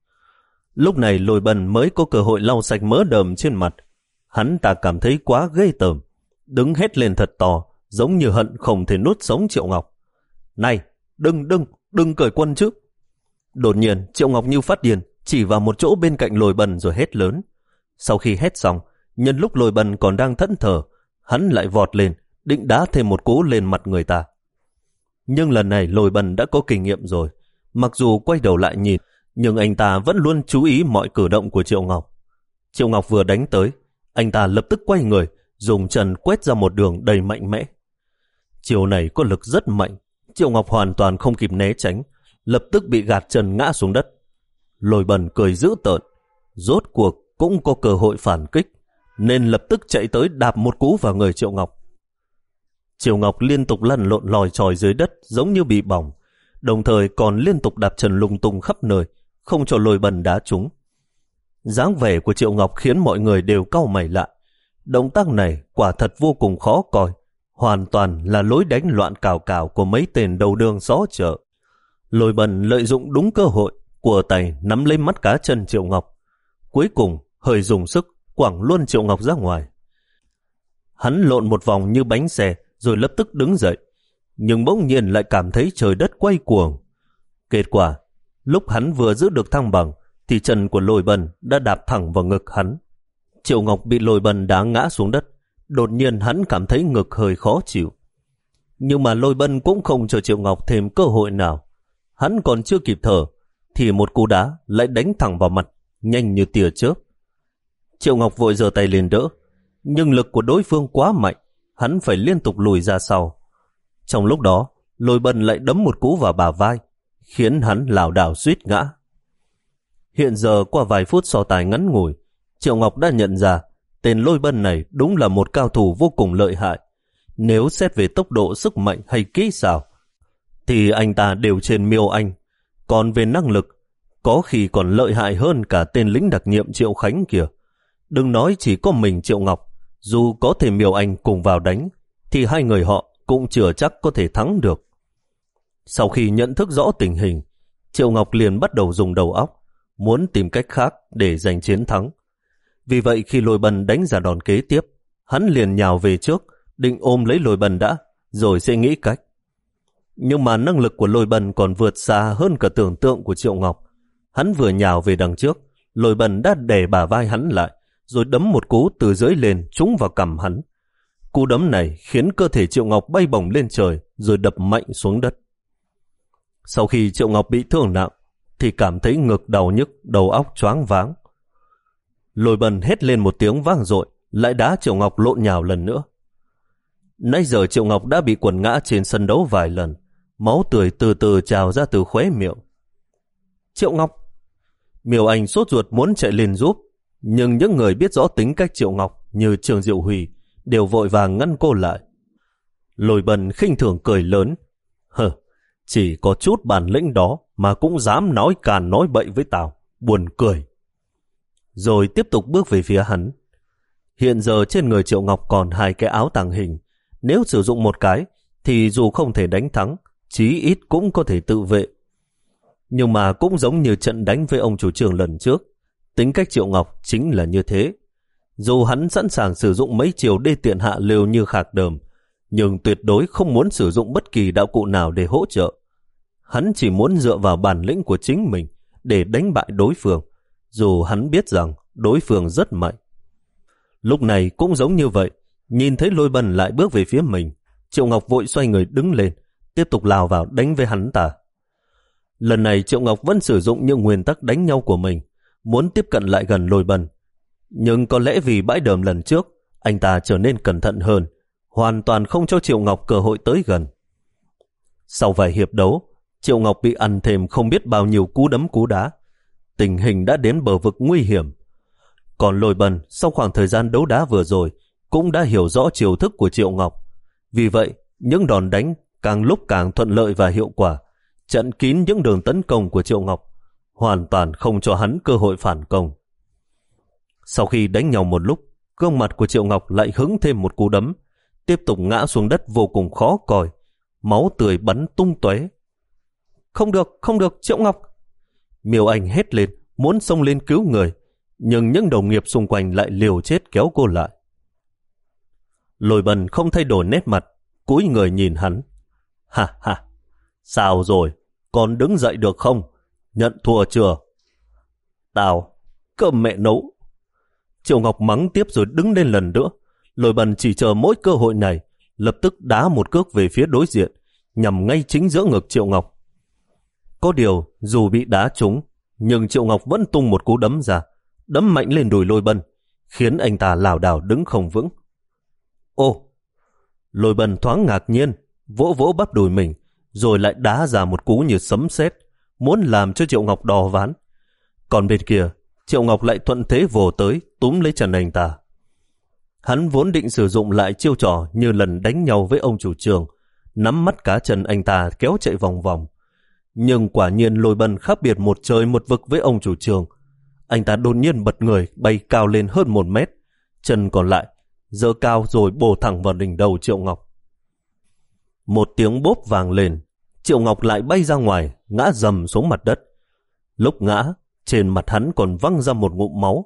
Lúc này Lôi Bần mới có cơ hội lau sạch mỡ đờm trên mặt. Hắn ta cảm thấy quá ghê tởm, đứng hét lên thật to, giống như hận không thể nuốt sống Triệu Ngọc. Này, đừng, đừng, đừng cởi quân chứ. Đột nhiên, Triệu Ngọc như phát điên, chỉ vào một chỗ bên cạnh Lôi Bần rồi hét lớn. Sau khi hét xong, nhân lúc Lôi Bần còn đang thẫn thờ, hắn lại vọt lên, định đá thêm một cú lên mặt người ta. Nhưng lần này Lôi Bần đã có kinh nghiệm rồi. Mặc dù quay đầu lại nhìn, nhưng anh ta vẫn luôn chú ý mọi cử động của Triệu Ngọc. Triệu Ngọc vừa đánh tới, anh ta lập tức quay người, dùng chân quét ra một đường đầy mạnh mẽ. Chiều này có lực rất mạnh, Triệu Ngọc hoàn toàn không kịp né tránh, lập tức bị gạt chân ngã xuống đất. Lôi Bần cười dữ tợn, rốt cuộc cũng có cơ hội phản kích, nên lập tức chạy tới đạp một cú vào người Triệu Ngọc. Triệu Ngọc liên tục lăn lộn lòi chòi dưới đất giống như bị bỏng, đồng thời còn liên tục đạp chân lung tung khắp nơi, không cho Lôi Bần đá trúng. Dáng vẻ của Triệu Ngọc khiến mọi người đều cau mày lại. Động tác này quả thật vô cùng khó coi, hoàn toàn là lối đánh loạn cào cào của mấy tên đầu đường xó chợ. Lôi Bần lợi dụng đúng cơ hội, của tay nắm lấy mắt cá chân Triệu Ngọc. Cuối cùng hơi dùng sức quẳng luôn Triệu Ngọc ra ngoài. Hắn lộn một vòng như bánh xe rồi lập tức đứng dậy, nhưng bỗng nhiên lại cảm thấy trời đất quay cuồng. Kết quả, lúc hắn vừa giữ được thăng bằng thì chân của Lôi Bần đã đạp thẳng vào ngực hắn. Triệu Ngọc bị Lôi Bần đá ngã xuống đất. Đột nhiên hắn cảm thấy ngực hơi khó chịu. Nhưng mà Lôi Bần cũng không cho Triệu Ngọc thêm cơ hội nào. Hắn còn chưa kịp thở thì một cú đá lại đánh thẳng vào mặt, nhanh như tia chớp. Triệu Ngọc vội giơ tay lên đỡ, nhưng lực của đối phương quá mạnh, hắn phải liên tục lùi ra sau. Trong lúc đó, Lôi Bần lại đấm một cú vào bả vai, khiến hắn lảo đảo suýt ngã. Hiện giờ qua vài phút so tài ngắn ngủi, Triệu Ngọc đã nhận ra tên Lôi Bần này đúng là một cao thủ vô cùng lợi hại. Nếu xét về tốc độ, sức mạnh hay kỹ xảo thì anh ta đều trên Miêu Anh. Còn về năng lực, có khi còn lợi hại hơn cả tên lính đặc nhiệm Triệu Khánh kìa. Đừng nói chỉ có mình Triệu Ngọc, dù có thể Miêu Anh cùng vào đánh thì hai người họ cũng chưa chắc có thể thắng được. Sau khi nhận thức rõ tình hình, Triệu Ngọc liền bắt đầu dùng đầu óc, muốn tìm cách khác để giành chiến thắng. Vì vậy khi Lôi Bần đánh ra đòn kế tiếp, hắn liền nhào về trước, định ôm lấy Lôi Bần đã, rồi sẽ nghĩ cách. Nhưng mà năng lực của Lôi Bần còn vượt xa hơn cả tưởng tượng của Triệu Ngọc. Hắn vừa nhào về đằng trước, Lôi Bần đã đè bả vai hắn lại, rồi đấm một cú từ dưới lên trúng vào cằm hắn. Cú đấm này khiến cơ thể Triệu Ngọc bay bổng lên trời, rồi đập mạnh xuống đất. Sau khi Triệu Ngọc bị thương nặng, thì cảm thấy ngực đau nhức, đầu óc choáng váng. Lôi Bần hét lên một tiếng vang dội, lại đá Triệu Ngọc lộn nhào lần nữa. Nãy giờ Triệu Ngọc đã bị quật ngã trên sân đấu vài lần, máu tươi từ từ trào ra từ khóe miệng. Triệu Ngọc! Miêu Anh sốt ruột muốn chạy lên giúp, nhưng những người biết rõ tính cách Triệu Ngọc như Trương Diệu Huy đều vội vàng ngăn cô lại. Lôi Bần khinh thường cười lớn. Hờ, chỉ có chút bản lĩnh đó mà cũng dám nói càn nói bậy với tao, buồn cười. Rồi tiếp tục bước về phía hắn. Hiện giờ trên người Triệu Ngọc còn hai cái áo tàng hình. Nếu sử dụng một cái thì dù không thể đánh thắng, chí ít cũng có thể tự vệ. Nhưng mà cũng giống như trận đánh với ông chủ trưởng lần trước, tính cách Triệu Ngọc chính là như thế. Dù hắn sẵn sàng sử dụng mấy chiều đê tiện hạ lưu như khạc đờm, nhưng tuyệt đối không muốn sử dụng bất kỳ đạo cụ nào để hỗ trợ. Hắn chỉ muốn dựa vào bản lĩnh của chính mình để đánh bại đối phương, dù hắn biết rằng đối phương rất mạnh. Lúc này cũng giống như vậy, nhìn thấy Lôi Bần lại bước về phía mình, Triệu Ngọc vội xoay người đứng lên, tiếp tục lao vào đánh với hắn ta. Lần này Triệu Ngọc vẫn sử dụng những nguyên tắc đánh nhau của mình, muốn tiếp cận lại gần Lôi Bần. Nhưng có lẽ vì bãi đờm lần trước, anh ta trở nên cẩn thận hơn, hoàn toàn không cho Triệu Ngọc cơ hội tới gần. Sau vài hiệp đấu, Triệu Ngọc bị ăn thêm không biết bao nhiêu cú đấm cú đá. Tình hình đã đến bờ vực nguy hiểm. Còn Lôi Bần sau khoảng thời gian đấu đá vừa rồi cũng đã hiểu rõ chiêu thức của Triệu Ngọc. Vì vậy, những đòn đánh càng lúc càng thuận lợi và hiệu quả, chặn kín những đường tấn công của Triệu Ngọc, hoàn toàn không cho hắn cơ hội phản công. Sau khi đánh nhau một lúc, gương mặt của Triệu Ngọc lại hứng thêm một cú đấm, tiếp tục ngã xuống đất vô cùng khó coi, máu tươi bắn tung tóe. Không được, không được, Triệu Ngọc! Miêu Anh hét lên, muốn xông lên cứu người, nhưng những đồng nghiệp xung quanh lại liều chết kéo cô lại. Lôi Bần không thay đổi nét mặt, cúi người nhìn hắn. Ha ha, sao rồi, còn đứng dậy được không? Nhận thua chưa? Tao, cơm mẹ nấu. Triệu Ngọc mắng tiếp rồi đứng lên lần nữa. Lôi Bần chỉ chờ mỗi cơ hội này, lập tức đá một cước về phía đối diện, nhằm ngay chính giữa ngực Triệu Ngọc. Có điều, dù bị đá trúng, nhưng Triệu Ngọc vẫn tung một cú đấm ra, đấm mạnh lên đùi Lôi Bần, khiến anh ta lảo đảo đứng không vững. Ô! Lôi Bần thoáng ngạc nhiên, vỗ vỗ bắp đùi mình, rồi lại đá ra một cú như sấm sét, muốn làm cho Triệu Ngọc đò ván. Còn bên kia, Triệu Ngọc lại thuận thế vồ tới, túm lấy chân anh ta. Hắn vốn định sử dụng lại chiêu trò như lần đánh nhau với ông chủ trường, nắm mắt cá chân anh ta kéo chạy vòng vòng. Nhưng quả nhiên Lôi Bần khác biệt một trời một vực với ông chủ trường. Anh ta đột nhiên bật người bay cao lên hơn một mét, chân còn lại giơ cao rồi bổ thẳng vào đỉnh đầu Triệu Ngọc. Một tiếng bốp vang lên, Triệu Ngọc lại bay ra ngoài, ngã dầm xuống mặt đất. Lúc ngã, trên mặt hắn còn văng ra một ngụm máu.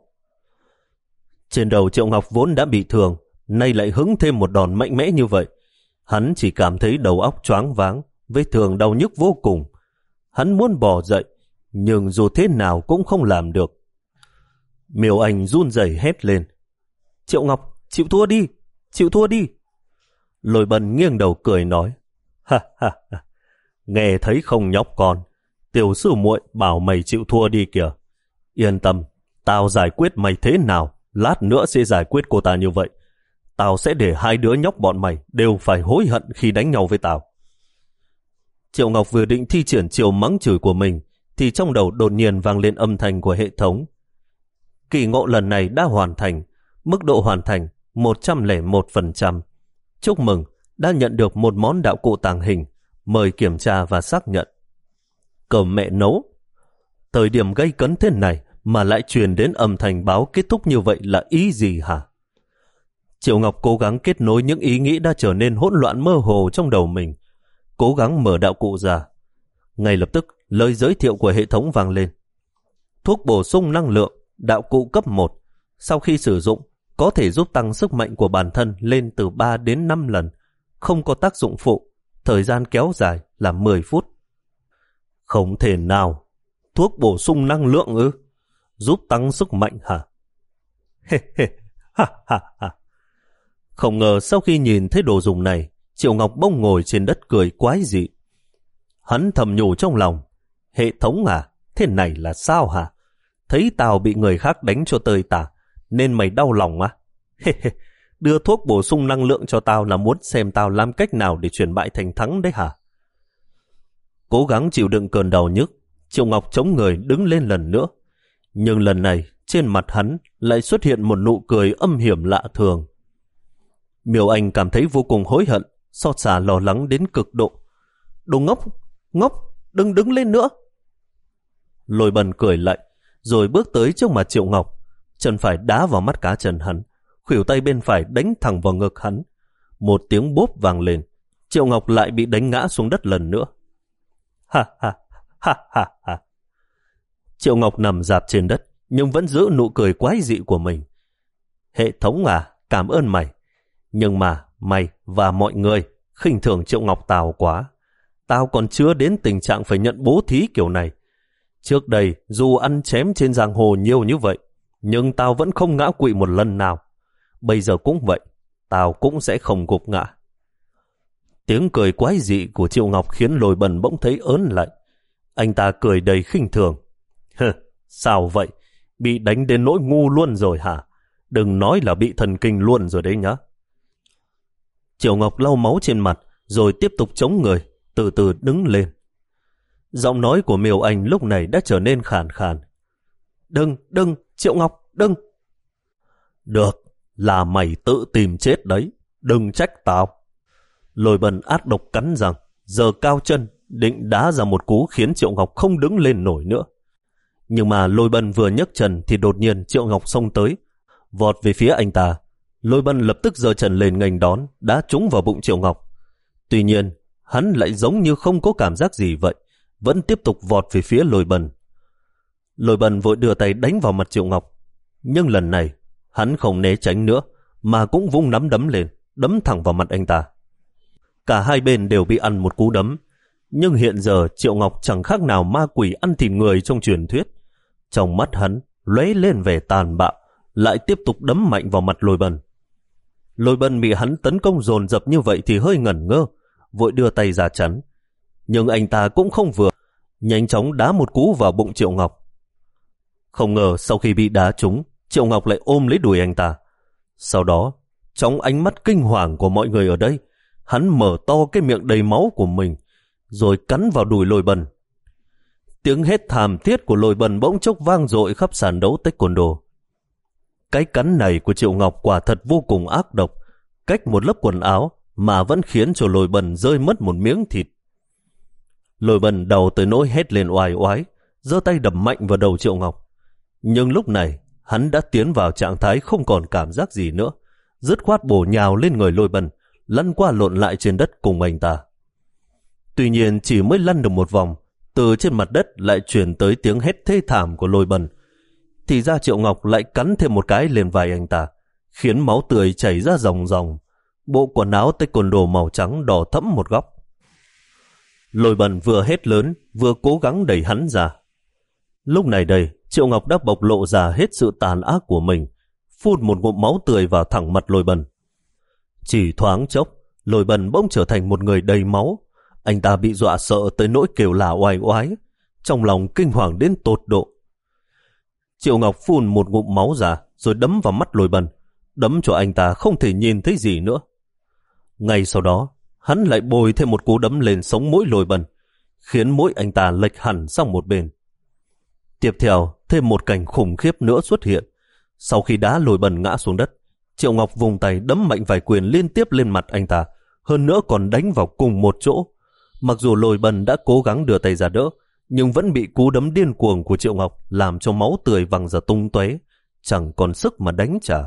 Trên đầu Triệu Ngọc vốn đã bị thương, nay lại hứng thêm một đòn mạnh mẽ như vậy. Hắn chỉ cảm thấy đầu óc choáng váng, vết thương đau nhức vô cùng. Hắn muốn bò dậy, nhưng dù thế nào cũng không làm được. Miêu Anh run rẩy hét lên. Triệu Ngọc, chịu thua đi, chịu thua đi. Lôi Bần nghiêng đầu cười nói. Ha ha ha, nghe thấy không nhóc con, tiểu sư muội bảo mày chịu thua đi kìa. Yên tâm, tao giải quyết mày thế nào, lát nữa sẽ giải quyết cô ta như vậy. Tao sẽ để hai đứa nhóc bọn mày đều phải hối hận khi đánh nhau với tao. Triệu Ngọc vừa định thi triển chiều mắng chửi của mình, thì trong đầu đột nhiên vang lên âm thanh của hệ thống. Kỳ ngộ lần này đã hoàn thành, mức độ hoàn thành một trăm lẻ một phần trăm. Chúc mừng, đã nhận được một món đạo cụ tàng hình, mời kiểm tra và xác nhận. Cơm mẹ nấu. Thời điểm gây cấn thế này mà lại truyền đến âm thanh báo kết thúc như vậy là ý gì hả? Triệu Ngọc cố gắng kết nối những ý nghĩ đã trở nên hỗn loạn mơ hồ trong đầu mình, cố gắng mở đạo cụ ra. Ngay lập tức, lời giới thiệu của hệ thống vang lên. Thuốc bổ sung năng lượng, đạo cụ cấp một. Sau khi sử dụng, có thể giúp tăng sức mạnh của bản thân lên từ ba đến năm lần. Không có tác dụng phụ, thời gian kéo dài là mười phút. Không thể nào. Thuốc bổ sung năng lượng ư? Giúp tăng sức mạnh hả? Hê hê, ha ha ha. Không ngờ sau khi nhìn thấy đồ dùng này, Triệu Ngọc bỗng ngồi trên đất cười quái dị. Hắn thầm nhủ trong lòng. Hệ thống à? Thế này là sao hả? Thấy tao bị người khác đánh cho tơi tả, nên mày đau lòng á? Hê hê, đưa thuốc bổ sung năng lượng cho tao là muốn xem tao làm cách nào để chuyển bại thành thắng đấy hả? Cố gắng chịu đựng cơn đau nhức, Triệu Ngọc chống người đứng lên lần nữa. Nhưng lần này, trên mặt hắn lại xuất hiện một nụ cười âm hiểm lạ thường. Miêu Anh cảm thấy vô cùng hối hận, xót xa lo lắng đến cực độ. Đồ ngốc, ngốc, đừng đứng lên nữa. Lôi Bần cười lại, rồi bước tới trước mặt Triệu Ngọc, chân phải đá vào mắt cá chân hắn, khuỷu tay bên phải đánh thẳng vào ngực hắn. Một tiếng bốp vang lên, Triệu Ngọc lại bị đánh ngã xuống đất lần nữa. Ha ha, ha ha ha. Triệu Ngọc nằm rạp trên đất, nhưng vẫn giữ nụ cười quái dị của mình. Hệ thống à, cảm ơn mày. Nhưng mà mày và mọi người khinh thường Triệu Ngọc tao quá. Tao còn chưa đến tình trạng phải nhận bố thí kiểu này. Trước đây dù ăn chém trên giang hồ nhiều như vậy, nhưng tao vẫn không ngã quỵ một lần nào. Bây giờ cũng vậy, tao cũng sẽ không gục ngã. Tiếng cười quái dị của Triệu Ngọc khiến Lôi Bần bỗng thấy ớn lạnh. Anh ta cười đầy khinh thường. Hừ, sao vậy? Bị đánh đến nỗi ngu luôn rồi hả? Đừng nói là bị thần kinh luôn rồi đấy nhá. Triệu Ngọc lau máu trên mặt, rồi tiếp tục chống người, từ từ đứng lên. Giọng nói của Miêu Anh lúc này đã trở nên khàn khàn. Đừng, đừng, Triệu Ngọc, đừng. Được, là mày tự tìm chết đấy, đừng trách tao. Lôi Bần ác độc cắn răng, giờ cao chân, định đá ra một cú khiến Triệu Ngọc không đứng lên nổi nữa. Nhưng mà Lôi Bần vừa nhấc chân thì đột nhiên Triệu Ngọc xông tới, vọt về phía anh ta. Lôi Bần lập tức giơ chân lên nghênh đón, đá trúng vào bụng Triệu Ngọc. Tuy nhiên, hắn lại giống như không có cảm giác gì vậy, vẫn tiếp tục vọt về phía Lôi Bần. Lôi Bần vội đưa tay đánh vào mặt Triệu Ngọc, nhưng lần này hắn không né tránh nữa, mà cũng vung nắm đấm lên, đấm thẳng vào mặt anh ta. Cả hai bên đều bị ăn một cú đấm, nhưng hiện giờ Triệu Ngọc chẳng khác nào ma quỷ ăn thịt người trong truyền thuyết. Trong mắt hắn lóe lên vẻ tàn bạo, lại tiếp tục đấm mạnh vào mặt Lôi Bần. Lôi Bần bị hắn tấn công dồn dập như vậy thì hơi ngẩn ngơ, vội đưa tay ra chắn. Nhưng anh ta cũng không vừa, nhanh chóng đá một cú vào bụng Triệu Ngọc. Không ngờ sau khi bị đá trúng, Triệu Ngọc lại ôm lấy đùi anh ta. Sau đó, trong ánh mắt kinh hoàng của mọi người ở đây, hắn mở to cái miệng đầy máu của mình, rồi cắn vào đùi Lôi Bần. Tiếng hét thảm thiết của Lôi Bần bỗng chốc vang dội khắp sàn đấu taekwondo. Cái cắn này của Triệu Ngọc quả thật vô cùng ác độc, cách một lớp quần áo mà vẫn khiến cho Lôi Bần rơi mất một miếng thịt. Lôi Bần đầu tới nỗi hét lên oai oái, giơ tay đập mạnh vào đầu Triệu Ngọc. Nhưng lúc này, hắn đã tiến vào trạng thái không còn cảm giác gì nữa, dứt khoát bổ nhào lên người Lôi Bần, lăn qua lộn lại trên đất cùng anh ta. Tuy nhiên chỉ mới lăn được một vòng, từ trên mặt đất lại truyền tới tiếng hét thê thảm của Lôi Bần. Thì ra Triệu Ngọc lại cắn thêm một cái lên vai anh ta, khiến máu tươi chảy ra ròng ròng. Bộ quần áo taekwondo màu trắng đỏ thẫm một góc. Lôi Bần vừa hét lớn, vừa cố gắng đẩy hắn ra. Lúc này đây, Triệu Ngọc đã bộc lộ ra hết sự tàn ác của mình, phun một ngụm máu tươi vào thẳng mặt Lôi Bần. Chỉ thoáng chốc, Lôi Bần bỗng trở thành một người đầy máu. Anh ta bị dọa sợ tới nỗi kêu là oai oái, trong lòng kinh hoàng đến tột độ. Triệu Ngọc phun một ngụm máu ra, rồi đấm vào mắt Lôi Bần, đấm cho anh ta không thể nhìn thấy gì nữa. Ngay sau đó, hắn lại bồi thêm một cú đấm lên sống mũi Lôi Bần, khiến mũi anh ta lệch hẳn sang một bên. Tiếp theo, thêm một cảnh khủng khiếp nữa xuất hiện. Sau khi đá Lôi Bần ngã xuống đất, Triệu Ngọc vùng tay đấm mạnh vài quyền liên tiếp lên mặt anh ta, hơn nữa còn đánh vào cùng một chỗ. Mặc dù Lôi Bần đã cố gắng đưa tay ra đỡ, nhưng vẫn bị cú đấm điên cuồng của Triệu Ngọc làm cho máu tươi văng ra tung tóe, chẳng còn sức mà đánh trả.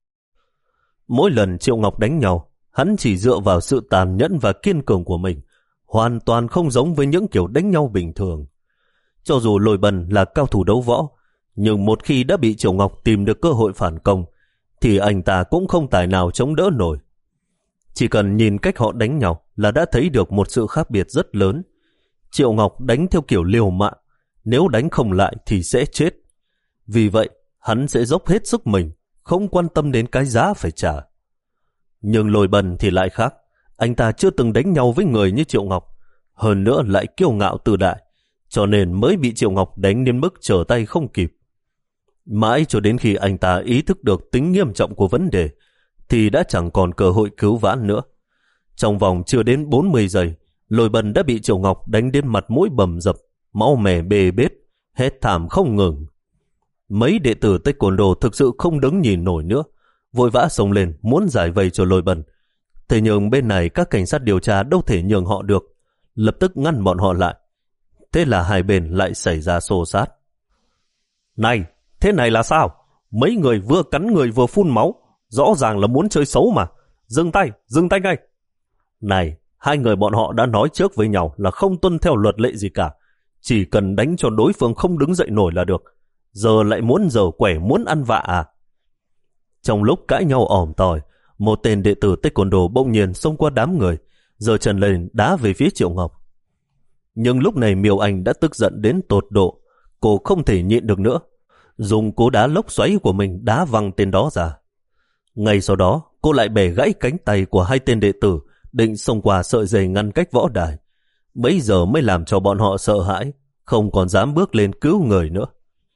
Mỗi lần Triệu Ngọc đánh nhau, hắn chỉ dựa vào sự tàn nhẫn và kiên cường của mình, hoàn toàn không giống với những kiểu đánh nhau bình thường. Cho dù Lôi Bần là cao thủ đấu võ, nhưng một khi đã bị Triệu Ngọc tìm được cơ hội phản công, thì anh ta cũng không tài nào chống đỡ nổi. Chỉ cần nhìn cách họ đánh nhau là đã thấy được một sự khác biệt rất lớn. Triệu Ngọc đánh theo kiểu liều mạng, nếu đánh không lại thì sẽ chết. Vì vậy, hắn sẽ dốc hết sức mình, không quan tâm đến cái giá phải trả. Nhưng Lôi Bần thì lại khác, anh ta chưa từng đánh nhau với người như Triệu Ngọc, hơn nữa lại kiêu ngạo tự đại, cho nên mới bị Triệu Ngọc đánh đến mức trở tay không kịp. Mãi cho đến khi anh ta ý thức được tính nghiêm trọng của vấn đề, thì đã chẳng còn cơ hội cứu vãn nữa. Trong vòng chưa đến bốn mươi giây, Lôi Bần đã bị Triệu Ngọc đánh đến mặt mũi bầm dập, máu mè bê bết, hét thảm không ngừng. Mấy đệ tử taekwondo thực sự không đứng nhìn nổi nữa, vội vã xông lên muốn giải vây cho Lôi Bần. Thế nhưng bên này các cảnh sát điều tra đâu thể nhường họ được, lập tức ngăn bọn họ lại. Thế là hai bên lại xảy ra xô xát. Này, thế này là sao? Mấy người vừa cắn người vừa phun máu, rõ ràng là muốn chơi xấu mà. Dừng tay, dừng tay ngay. Này, hai người bọn họ đã nói trước với nhau là không tuân theo luật lệ gì cả, chỉ cần đánh cho đối phương không đứng dậy nổi là được. Giờ lại muốn giở quẻ, muốn ăn vạ à? Trong lúc cãi nhau ỏm tỏi, một tên đệ tử taekwondo bỗng nhiên xông qua đám người, giơ chân lên đá về phía Triệu Ngọc. Nhưng lúc này Miêu Anh đã tức giận đến tột độ, cô không thể nhịn được nữa, dùng cú đá lốc xoáy của mình đá văng tên đó ra. Ngay sau đó, cô lại bẻ gãy cánh tay của hai tên đệ tử, định xông qua sợi dây ngăn cách võ đài. Bấy giờ mới làm cho bọn họ sợ hãi, không còn dám bước lên cứu người nữa.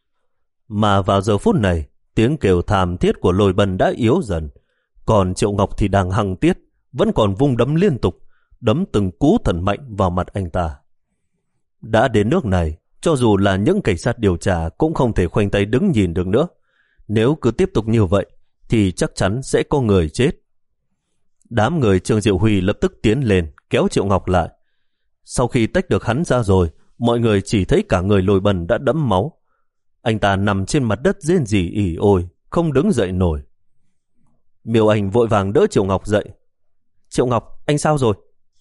Mà vào giờ phút này, tiếng kêu thảm thiết của Lôi Bần đã yếu dần, còn Triệu Ngọc thì đang hăng tiết, vẫn còn vung đấm liên tục, đấm từng cú thần mạnh vào mặt anh ta. Đã đến nước này, cho dù là những cảnh sát điều tra cũng không thể khoanh tay đứng nhìn được nữa. Nếu cứ tiếp tục như vậy, thì chắc chắn sẽ có người chết. Đám người Trương Diệu Huy lập tức tiến lên, kéo Triệu Ngọc lại. Sau khi tách được hắn ra rồi, mọi người chỉ thấy cả người Lôi Bần đã đẫm máu. Anh ta nằm trên mặt đất rên rỉ ỉ ôi, không đứng dậy nổi. Miêu Anh vội vàng đỡ Triệu Ngọc dậy. Triệu Ngọc, anh sao rồi?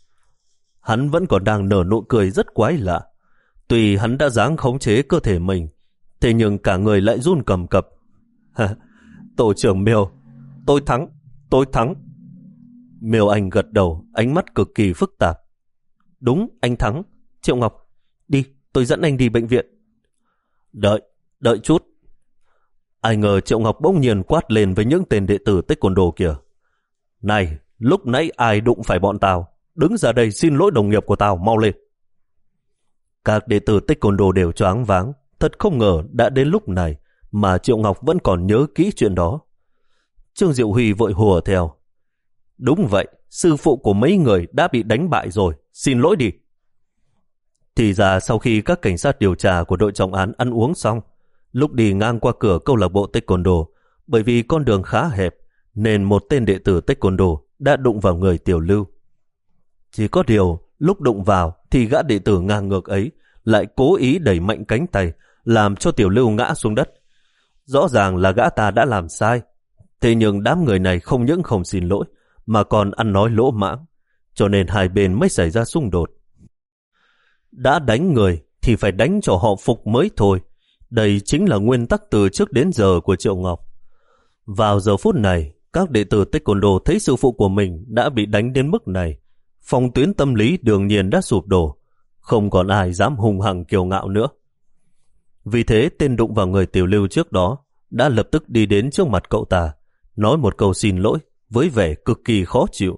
Hắn vẫn còn đang nở nụ cười rất quái lạ. Tuy hắn đã dáng khống chế cơ thể mình, thế nhưng cả người lại run cầm cập. Tổ trưởng Miêu, tôi thắng, tôi thắng. Miêu Anh gật đầu, ánh mắt cực kỳ phức tạp. Đúng, anh thắng. Triệu Ngọc, đi, tôi dẫn anh đi bệnh viện. Đợi, đợi chút. Ai ngờ Triệu Ngọc bỗng nhiên quát lên với những tên đệ tử taekwondo kìa. Này, lúc nãy ai đụng phải bọn tao? Đứng ra đây xin lỗi đồng nghiệp của tao, mau lên. Các đệ tử taekwondo đều choáng váng, thật không ngờ đã đến lúc này mà Triệu Ngọc vẫn còn nhớ kỹ chuyện đó. Trương Diệu Huy vội hùa theo. Đúng vậy, sư phụ của mấy người đã bị đánh bại rồi, xin lỗi đi. Thì ra sau khi các cảnh sát điều tra của đội trọng án ăn uống xong, lúc đi ngang qua cửa câu lạc bộ taekwondo, bởi vì con đường khá hẹp, nên một tên đệ tử taekwondo đã đụng vào người Tiểu Lưu. Chỉ có điều, lúc đụng vào thì gã đệ tử ngang ngược ấy lại cố ý đẩy mạnh cánh tay, làm cho Tiểu Lưu ngã xuống đất. Rõ ràng là gã ta đã làm sai. Thế nhưng đám người này không những không xin lỗi, mà còn ăn nói lỗ mãng, cho nên hai bên mới xảy ra xung đột. Đã đánh người thì phải đánh cho họ phục mới thôi. Đây chính là nguyên tắc từ trước đến giờ của Triệu Ngọc. Vào giờ phút này, các đệ tử Taekwondo thấy sư phụ của mình đã bị đánh đến mức này. Phòng tuyến tâm lý đương nhiên đã sụp đổ, không còn ai dám hung hăng kiêu ngạo nữa. Vì thế tên đụng vào người Tiểu Lưu trước đó đã lập tức đi đến trước mặt cậu ta, nói một câu xin lỗi với vẻ cực kỳ khó chịu.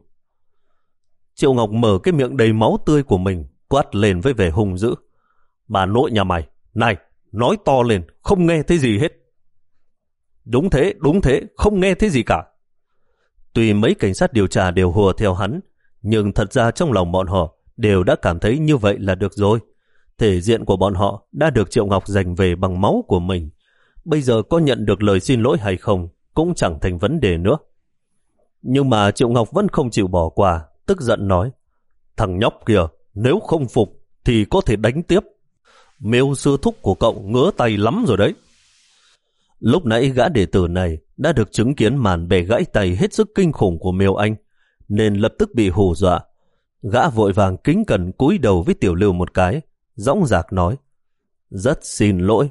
Triệu Ngọc mở cái miệng đầy máu tươi của mình, quát lên với vẻ hung dữ. Bà nội nhà mày, này, nói to lên, không nghe thấy gì hết. Đúng thế, đúng thế, không nghe thấy gì cả. Tuy mấy cảnh sát điều tra đều hùa theo hắn, nhưng thật ra trong lòng bọn họ đều đã cảm thấy như vậy là được rồi. Thể diện của bọn họ đã được Triệu Ngọc giành về bằng máu của mình. Bây giờ có nhận được lời xin lỗi hay không cũng chẳng thành vấn đề nữa. Nhưng mà Triệu Ngọc vẫn không chịu bỏ qua, tức giận nói. Thằng nhóc kìa, nếu không phục thì có thể đánh tiếp. Miêu sư thúc của cậu ngứa tay lắm rồi đấy. Lúc nãy gã đệ tử này đã được chứng kiến màn bẻ gãy tay hết sức kinh khủng của Miêu Anh, nên lập tức bị hù dọa. Gã vội vàng kính cẩn cúi đầu với Tiểu Lưu một cái, dõng dạc nói. Rất xin lỗi.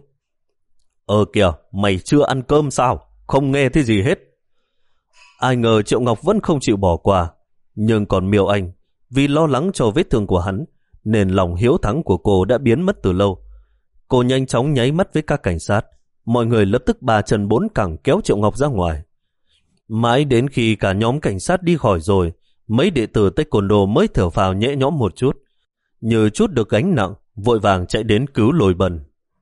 Ờ kìa, mày chưa ăn cơm sao? Không nghe thấy gì hết. Ai ngờ Triệu Ngọc vẫn không chịu bỏ qua. Nhưng còn Miêu Anh, vì lo lắng cho vết thương của hắn, nên lòng hiếu thắng của cô đã biến mất từ lâu. Cô nhanh chóng nháy mắt với các cảnh sát. Mọi người lập tức ba chân bốn cẳng kéo Triệu Ngọc ra ngoài. Mãi đến khi cả nhóm cảnh sát đi khỏi rồi, mấy đệ tử Taekwondo mới thở phào nhẹ nhõm một chút, như chút được gánh nặng, vội vàng chạy đến cứu Lôi Bần.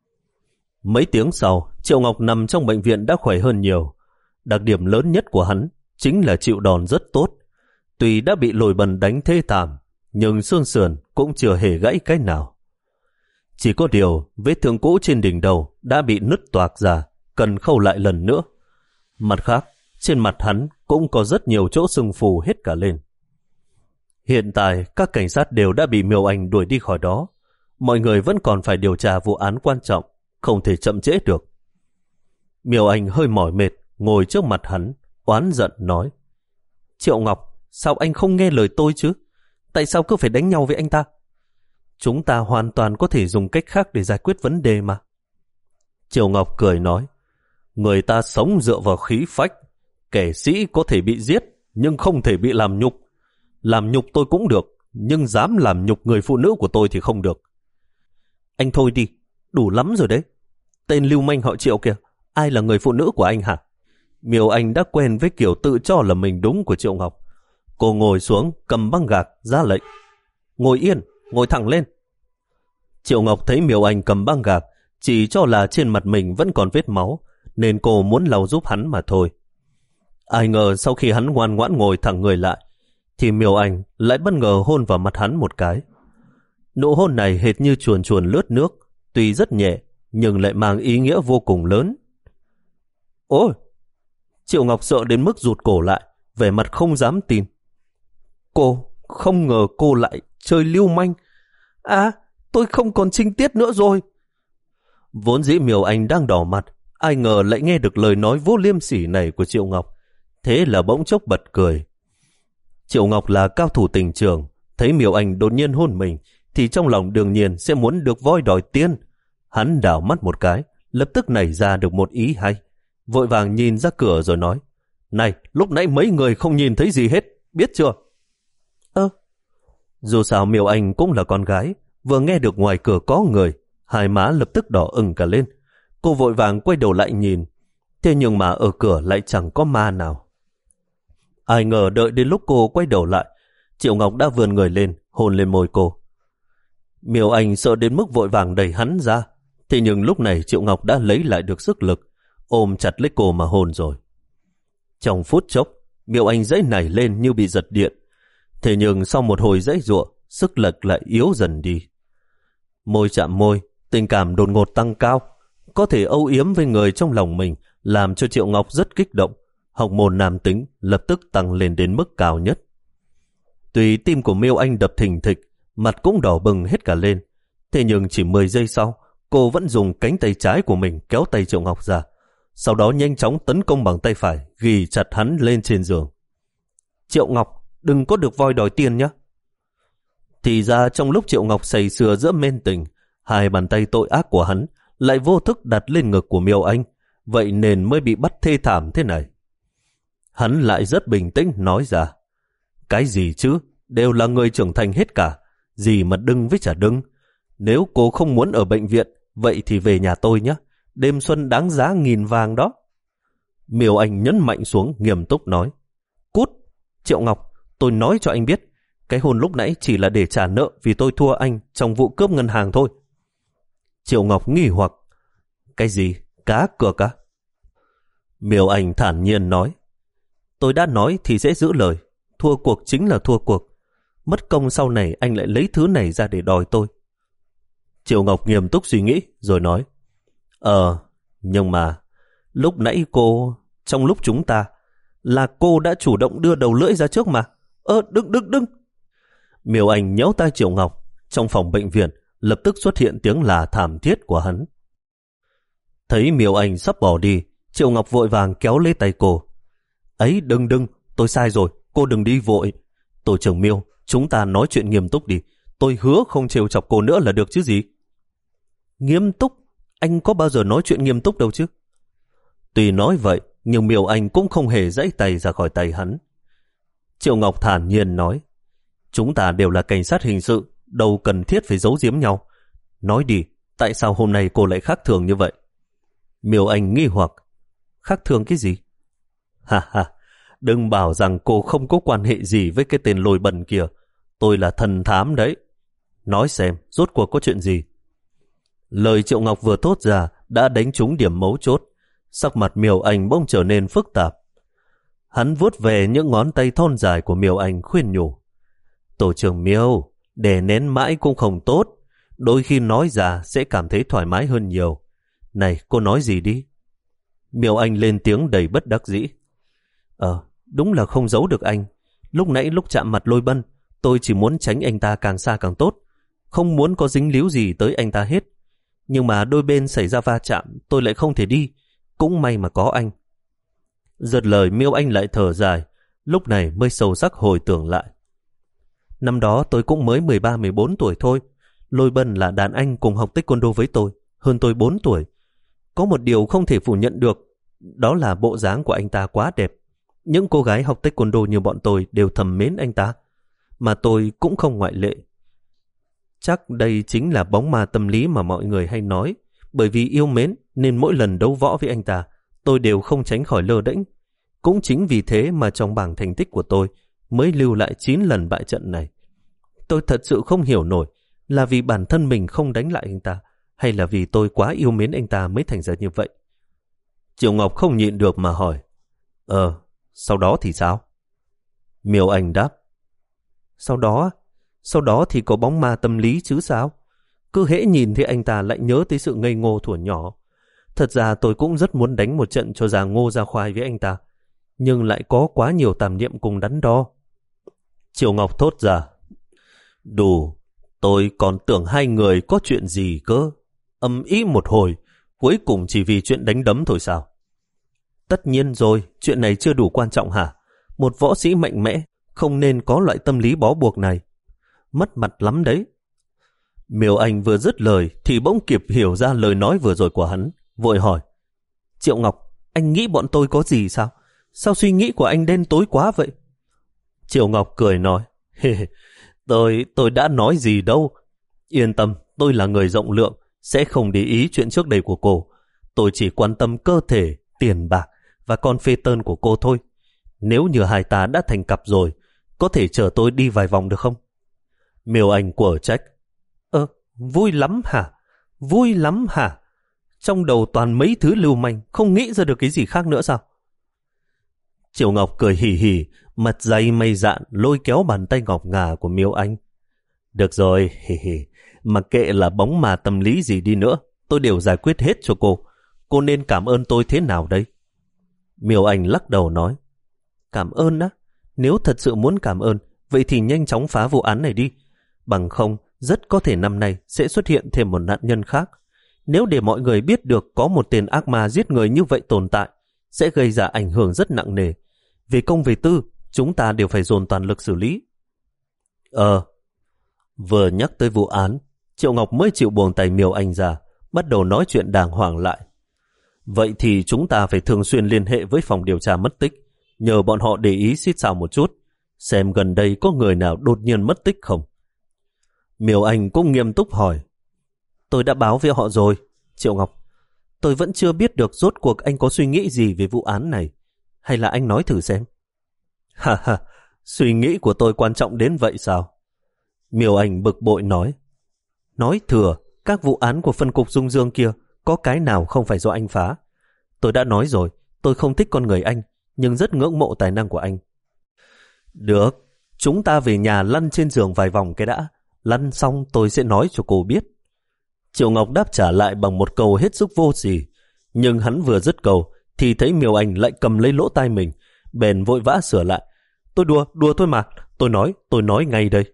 Mấy tiếng sau, Triệu Ngọc nằm trong bệnh viện đã khỏe hơn nhiều. Đặc điểm lớn nhất của hắn chính là chịu đòn rất tốt. Tuy đã bị Lôi Bần đánh thê thảm, nhưng xương sườn cũng chưa hề gãy cái nào. Chỉ có điều vết thương cũ trên đỉnh đầu đã bị nứt toạc ra, cần khâu lại lần nữa. Mặt khác, trên mặt hắn cũng có rất nhiều chỗ sưng phù hết cả lên. Hiện tại các cảnh sát đều đã bị Miêu Anh đuổi đi khỏi đó. Mọi người vẫn còn phải điều tra vụ án quan trọng, không thể chậm trễ được. Miêu Anh hơi mỏi mệt, ngồi trước mặt hắn, oán giận nói. Triệu Ngọc, sao anh không nghe lời tôi chứ? Tại sao cứ phải đánh nhau với anh ta? Chúng ta hoàn toàn có thể dùng cách khác để giải quyết vấn đề mà. Triệu Ngọc cười nói. Người ta sống dựa vào khí phách. Kẻ sĩ có thể bị giết, nhưng không thể bị làm nhục. Làm nhục tôi cũng được, nhưng dám làm nhục người phụ nữ của tôi thì không được. Anh thôi đi, đủ lắm rồi đấy. Tên lưu manh họ Triệu kìa, ai là người phụ nữ của anh hả? Miêu Anh đã quen với kiểu tự cho là mình đúng của Triệu Ngọc. Cô ngồi xuống, cầm băng gạc, ra lệnh. Ngồi yên, ngồi thẳng lên. Triệu Ngọc thấy Miêu Anh cầm băng gạc, chỉ cho là trên mặt mình vẫn còn vết máu, nên cô muốn lau giúp hắn mà thôi. Ai ngờ sau khi hắn ngoan ngoãn ngồi thẳng người lại, thì Miêu Anh lại bất ngờ hôn vào mặt hắn một cái. Nụ hôn này hệt như chuồn chuồn lướt nước, tuy rất nhẹ, nhưng lại mang ý nghĩa vô cùng lớn. Ôi! Triệu Ngọc sợ đến mức rụt cổ lại, vẻ mặt không dám tin. Cô, không ngờ cô lại chơi lưu manh. À, tôi không còn trinh tiết nữa rồi. Vốn dĩ Miêu Anh đang đỏ mặt, ai ngờ lại nghe được lời nói vô liêm sỉ này của Triệu Ngọc. Thế là bỗng chốc bật cười. Triệu Ngọc là cao thủ tình trường, thấy Miêu Anh đột nhiên hôn mình, thì trong lòng đương nhiên sẽ muốn được voi đòi tiên. Hắn đảo mắt một cái, lập tức nảy ra được một ý hay. Vội vàng nhìn ra cửa rồi nói. Này, lúc nãy mấy người không nhìn thấy gì hết, biết chưa? Ơ, dù sao Miêu Anh cũng là con gái, vừa nghe được ngoài cửa có người, hai má lập tức đỏ ửng cả lên. Cô vội vàng quay đầu lại nhìn, thế nhưng mà ở cửa lại chẳng có ma nào. Ai ngờ đợi đến lúc cô quay đầu lại, Triệu Ngọc đã vươn người lên, hôn lên môi cô. Miêu Anh sợ đến mức vội vàng đẩy hắn ra, thế nhưng lúc này Triệu Ngọc đã lấy lại được sức lực, ôm chặt lấy cô mà hôn rồi. Trong phút chốc, Miêu Anh giãy nảy lên như bị giật điện, thế nhưng sau một hồi giãy giụa, sức lực lại yếu dần đi. Môi chạm môi, tình cảm đột ngột tăng cao, có thể âu yếm với người trong lòng mình, làm cho Triệu Ngọc rất kích động. Học môn nam tính lập tức tăng lên đến mức cao nhất. Tuy tim của Miêu Anh đập thình thịch, mặt cũng đỏ bừng hết cả lên, thế nhưng chỉ mười giây sau, cô vẫn dùng cánh tay trái của mình kéo tay Triệu Ngọc ra, sau đó nhanh chóng tấn công bằng tay phải, ghi chặt hắn lên trên giường. Triệu Ngọc, đừng có được voi đòi tiền nhé. Thì ra trong lúc Triệu Ngọc say sưa giữa men tình, hai bàn tay tội ác của hắn lại vô thức đặt lên ngực của Miêu Anh, vậy nên mới bị bắt thê thảm thế này. Hắn lại rất bình tĩnh nói ra, cái gì chứ, đều là người trưởng thành hết cả, gì mà đừng với chả đừng. Nếu cô không muốn ở bệnh viện, vậy thì về nhà tôi nhé, đêm xuân đáng giá nghìn vàng đó. Miêu Anh nhấn mạnh xuống, nghiêm túc nói, cút. Triệu Ngọc, tôi nói cho anh biết, cái hôn lúc nãy chỉ là để trả nợ vì tôi thua anh trong vụ cướp ngân hàng thôi. Triệu Ngọc nghi hoặc, cái gì, cá cược à? Miêu Anh thản nhiên nói, tôi đã nói thì sẽ giữ lời, thua cuộc chính là thua cuộc, mất công sau này anh lại lấy thứ này ra để đòi tôi. Triệu Ngọc nghiêm túc suy nghĩ rồi nói, Ờ, nhưng mà lúc nãy cô, trong lúc chúng ta, là cô đã chủ động đưa đầu lưỡi ra trước mà. Ơ, đừng, đừng, đừng. Miêu Anh nhéo tay Triệu Ngọc. Trong phòng bệnh viện lập tức xuất hiện tiếng là thảm thiết của hắn. Thấy Miêu Anh sắp bỏ đi, Triệu Ngọc vội vàng kéo lấy tay cô. Ấy, đừng đừng, tôi sai rồi, cô đừng đi vội. Tổ trưởng Miêu, chúng ta nói chuyện nghiêm túc đi. Tôi hứa không trêu chọc cô nữa là được chứ gì. Nghiêm túc? Anh có bao giờ nói chuyện nghiêm túc đâu chứ. Tuy nói vậy, nhưng Miêu Anh cũng không hề giãy tay ra khỏi tay hắn. Triệu Ngọc thản nhiên nói, chúng ta đều là cảnh sát hình sự, đâu cần thiết phải giấu giếm nhau. Nói đi, tại sao hôm nay cô lại khác thường như vậy? Miêu Anh nghi hoặc, khác thường cái gì? Ha ha, đừng bảo rằng cô không có quan hệ gì với cái tên lồi bẩn kia. Tôi là thần thám đấy. Nói xem, rốt cuộc có chuyện gì? Lời Triệu Ngọc vừa thốt ra đã đánh trúng điểm mấu chốt. Sắc mặt Miêu Anh bỗng trở nên phức tạp. Hắn vuốt về những ngón tay thon dài của Miêu Anh khuyên nhủ. Tổ trưởng Miêu, để nén mãi cũng không tốt. Đôi khi nói ra sẽ cảm thấy thoải mái hơn nhiều. Này, cô nói gì đi? Miêu Anh lên tiếng đầy bất đắc dĩ. Ờ, đúng là không giấu được anh. Lúc nãy lúc chạm mặt Lôi Bân, tôi chỉ muốn tránh anh ta càng xa càng tốt. Không muốn có dính líu gì tới anh ta hết. Nhưng mà đôi bên xảy ra va chạm, tôi lại không thể đi. Cũng may mà có anh. Giật lời, Miêu Anh lại thở dài, lúc này mới sâu sắc hồi tưởng lại. Năm đó tôi cũng mới mười ba mười bốn tuổi thôi. Lôi Bân là đàn anh cùng học taekwondo với tôi, hơn tôi bốn tuổi. Có một điều không thể phủ nhận được, đó là bộ dáng của anh ta quá đẹp. Những cô gái học taekwondo như bọn tôi đều thầm mến anh ta, mà tôi cũng không ngoại lệ. Chắc đây chính là bóng ma tâm lý mà mọi người hay nói. Bởi vì yêu mến nên mỗi lần đấu võ với anh ta, tôi đều không tránh khỏi lơ đễnh. Cũng chính vì thế mà trong bảng thành tích của tôi mới lưu lại chín lần bại trận này. Tôi thật sự không hiểu nổi là vì bản thân mình không đánh lại anh ta, hay là vì tôi quá yêu mến anh ta mới thành ra như vậy. Triệu Ngọc không nhịn được mà hỏi, Ờ, sau đó thì sao? Miêu Anh đáp, Sau đó, sau đó thì có bóng ma tâm lý chứ sao? Cứ hễ nhìn thì anh ta lại nhớ tới sự ngây ngô thuở nhỏ. Thật ra tôi cũng rất muốn đánh một trận cho già ngô ra khoai với anh ta, nhưng lại có quá nhiều tạp niệm cùng đắn đo. Triệu Ngọc thốt ra, Đủ, tôi còn tưởng hai người có chuyện gì cơ. Âm ý một hồi, cuối cùng chỉ vì chuyện đánh đấm thôi sao? Tất nhiên rồi, chuyện này chưa đủ quan trọng hả? Một võ sĩ mạnh mẽ không nên có loại tâm lý bó buộc này. Mất mặt lắm đấy. Miêu Anh vừa dứt lời thì bỗng kịp hiểu ra lời nói vừa rồi của hắn, vội hỏi, Triệu Ngọc, anh nghĩ bọn tôi có gì sao? Sao suy nghĩ của anh đen tối quá vậy? Triệu Ngọc cười nói, tôi, tôi đã nói gì đâu. Yên tâm, tôi là người rộng lượng, sẽ không để ý chuyện trước đây của cô. Tôi chỉ quan tâm cơ thể, tiền bạc và con phê tơn của cô thôi. Nếu như hai ta đã thành cặp rồi, có thể chở tôi đi vài vòng được không? Miêu Anh quở trách, Ơ, vui lắm hả? Vui lắm hả? Trong đầu toàn mấy thứ lưu manh, không nghĩ ra được cái gì khác nữa sao? Triệu Ngọc cười hì hì, mặt dày mây dạn lôi kéo bàn tay ngọc ngà của Miêu Anh. Được rồi, hì hì, mà kệ là bóng ma tâm lý gì đi nữa, tôi đều giải quyết hết cho cô. Cô nên cảm ơn tôi thế nào đây? Miêu Anh lắc đầu nói, Cảm ơn á? Nếu thật sự muốn cảm ơn, vậy thì nhanh chóng phá vụ án này đi. Bằng không, rất có thể năm nay sẽ xuất hiện thêm một nạn nhân khác. Nếu để mọi người biết được có một tên ác ma giết người như vậy tồn tại, sẽ gây ra ảnh hưởng rất nặng nề. Về công về tư, chúng ta đều phải dồn toàn lực xử lý. Ờ, vừa nhắc tới vụ án, Triệu Ngọc mới chịu buông tay Miêu Anh ra, bắt đầu nói chuyện đàng hoàng lại. Vậy thì chúng ta phải thường xuyên liên hệ với phòng điều tra mất tích, nhờ bọn họ để ý xít sao một chút, xem gần đây có người nào đột nhiên mất tích không. Miêu Anh cũng nghiêm túc hỏi. Tôi đã báo với họ rồi, Triệu Ngọc. Tôi vẫn chưa biết được rốt cuộc anh có suy nghĩ gì về vụ án này. Hay là anh nói thử xem. Ha ha, suy nghĩ của tôi quan trọng đến vậy sao? Miêu Anh bực bội nói. Nói thừa, các vụ án của phân cục Dung Dương kia có cái nào không phải do anh phá. Tôi đã nói rồi, tôi không thích con người anh, nhưng rất ngưỡng mộ tài năng của anh. Được, chúng ta về nhà lăn trên giường vài vòng cái đã. Lăn xong tôi sẽ nói cho cô biết. Triệu Ngọc đáp trả lại bằng một câu hết sức vô sỉ. Nhưng hắn vừa dứt câu thì thấy Miêu Anh lại cầm lấy lỗ tai mình, bèn vội vã sửa lại. Tôi đùa, đùa thôi mà. Tôi nói, tôi nói ngay đây.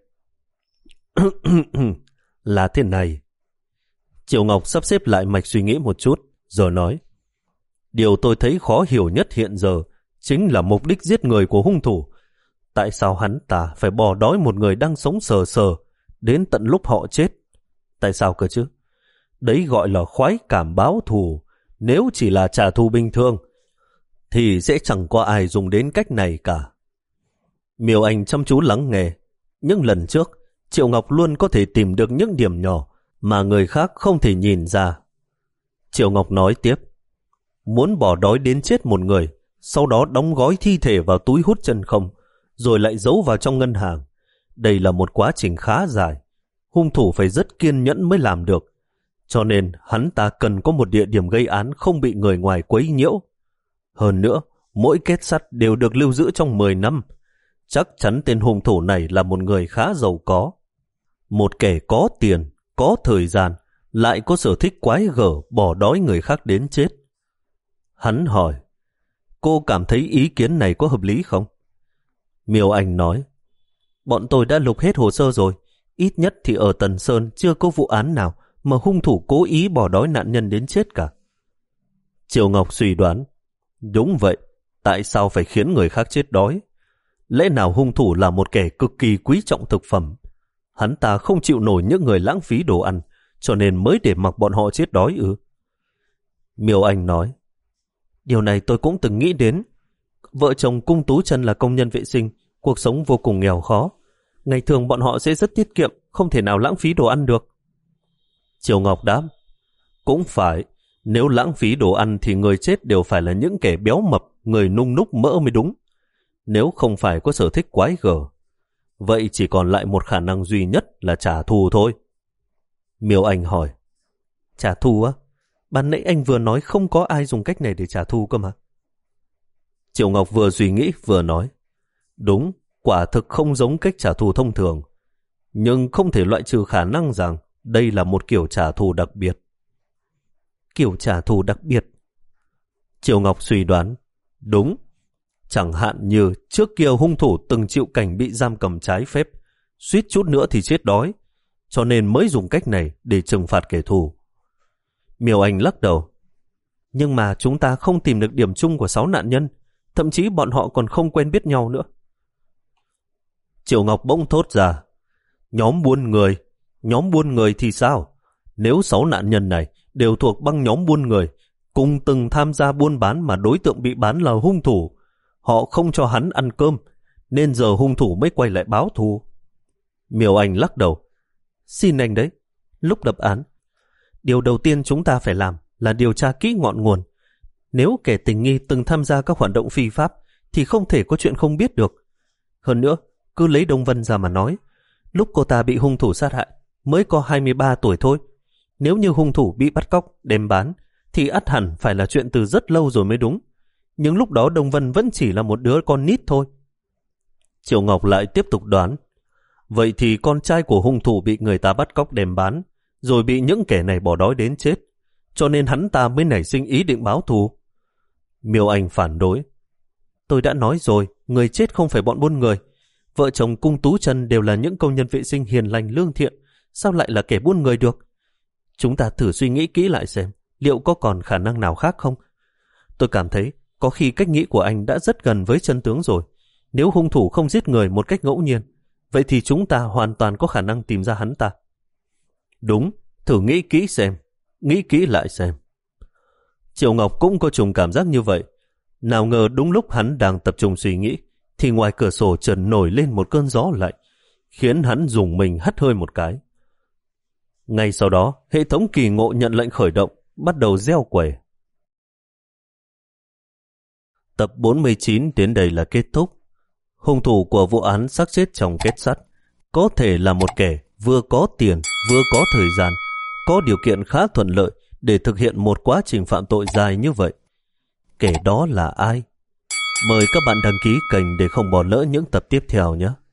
Là thế này. Triệu Ngọc sắp xếp lại mạch suy nghĩ một chút, rồi nói. Điều tôi thấy khó hiểu nhất hiện giờ chính là mục đích giết người của hung thủ. Tại sao hắn ta phải bỏ đói một người đang sống sờ sờ đến tận lúc họ chết? Tại sao cơ chứ? Đấy gọi là khoái cảm báo thù. Nếu chỉ là trả thù bình thường thì sẽ chẳng có ai dùng đến cách này cả. Miêu Anh chăm chú lắng nghe. Nhưng lần trước Triệu Ngọc luôn có thể tìm được những điểm nhỏ mà người khác không thể nhìn ra. Triệu Ngọc nói tiếp. Muốn bỏ đói đến chết một người, sau đó đóng gói thi thể vào túi hút chân không, rồi lại giấu vào trong ngân hàng. Đây là một quá trình khá dài. Hung thủ phải rất kiên nhẫn mới làm được. Cho nên hắn ta cần có một địa điểm gây án không bị người ngoài quấy nhiễu. Hơn nữa, mỗi kết sắt đều được lưu giữ trong mười năm. Chắc chắn tên hung thủ này là một người khá giàu có. Một kẻ có tiền, có thời gian, lại có sở thích quái gở bỏ đói người khác đến chết. Hắn hỏi, cô cảm thấy ý kiến này có hợp lý không? Miêu Anh nói, bọn tôi đã lục hết hồ sơ rồi. Ít nhất thì ở Tần Sơn chưa có vụ án nào mà hung thủ cố ý bỏ đói nạn nhân đến chết cả. Triệu Ngọc suy đoán, đúng vậy, tại sao phải khiến người khác chết đói? Lẽ nào hung thủ là một kẻ cực kỳ quý trọng thực phẩm? Hắn ta không chịu nổi những người lãng phí đồ ăn, cho nên mới để mặc bọn họ chết đói ư? Miêu Anh nói, điều này tôi cũng từng nghĩ đến. Vợ chồng Cung Tú Chân là công nhân vệ sinh, cuộc sống vô cùng nghèo khó. Ngày thường bọn họ sẽ rất tiết kiệm, không thể nào lãng phí đồ ăn được. Triều Ngọc đáp, cũng phải, nếu lãng phí đồ ăn thì người chết đều phải là những kẻ béo mập, người nung núc mỡ mới đúng. Nếu không phải có sở thích quái gở, vậy chỉ còn lại một khả năng duy nhất là trả thù thôi. Miêu Anh hỏi, trả thù á? Ban nãy anh vừa nói không có ai dùng cách này để trả thù cơ mà. Triệu Ngọc vừa suy nghĩ vừa nói, đúng, quả thực không giống cách trả thù thông thường, nhưng không thể loại trừ khả năng rằng đây là một kiểu trả thù đặc biệt. Kiểu trả thù đặc biệt? Triệu Ngọc suy đoán, đúng. Chẳng hạn như trước kia hung thủ từng chịu cảnh bị giam cầm trái phép, suýt chút nữa thì chết đói, cho nên mới dùng cách này để trừng phạt kẻ thù. Miêu Anh lắc đầu, nhưng mà chúng ta không tìm được điểm chung của sáu nạn nhân, thậm chí bọn họ còn không quen biết nhau nữa. Triệu Ngọc bỗng thốt ra, nhóm buôn người, nhóm buôn người thì sao? Nếu sáu nạn nhân này đều thuộc băng nhóm buôn người, cùng từng tham gia buôn bán mà đối tượng bị bán là hung thủ, họ không cho hắn ăn cơm, nên giờ hung thủ mới quay lại báo thù. Miêu Anh lắc đầu, xin anh đấy, lúc lập án, điều đầu tiên chúng ta phải làm là điều tra kỹ ngọn nguồn. Nếu kẻ tình nghi từng tham gia các hoạt động phi pháp thì không thể có chuyện không biết được. Hơn nữa, cứ lấy Đông Vân ra mà nói, lúc cô ta bị hung thủ sát hại mới có hai mươi ba tuổi thôi. Nếu như hung thủ bị bắt cóc, đem bán thì ắt hẳn phải là chuyện từ rất lâu rồi mới đúng. Nhưng lúc đó Đông Vân vẫn chỉ là một đứa con nít thôi. Triệu Ngọc lại tiếp tục đoán, vậy thì con trai của hung thủ bị người ta bắt cóc đem bán, rồi bị những kẻ này bỏ đói đến chết, cho nên hắn ta mới nảy sinh ý định báo thù. Miêu Anh phản đối, tôi đã nói rồi, người chết không phải bọn buôn người. Vợ chồng Cung Tú Chân đều là những công nhân vệ sinh hiền lành lương thiện, sao lại là kẻ buôn người được? Chúng ta thử suy nghĩ kỹ lại xem, liệu có còn khả năng nào khác không? Tôi cảm thấy có khi cách nghĩ của anh đã rất gần với chân tướng rồi. Nếu hung thủ không giết người một cách ngẫu nhiên, vậy thì chúng ta hoàn toàn có khả năng tìm ra hắn ta. Đúng, thử nghĩ kỹ xem, nghĩ kỹ lại xem. Triệu Ngọc cũng có chung cảm giác như vậy. Nào ngờ đúng lúc hắn đang tập trung suy nghĩ, thì ngoài cửa sổ chợt nổi lên một cơn gió lạnh, khiến hắn dùng mình hắt hơi một cái. Ngay sau đó, hệ thống kỳ ngộ nhận lệnh khởi động, bắt đầu gieo quẻ. Tập bốn mươi chín đến đây là kết thúc. Hung thủ của vụ án xác chết trong kết sắt có thể là một kẻ vừa có tiền, vừa có thời gian, có điều kiện khá thuận lợi để thực hiện một quá trình phạm tội dài như vậy. Kẻ đó là ai? Mời các bạn đăng ký kênh để không bỏ lỡ những tập tiếp theo nhé.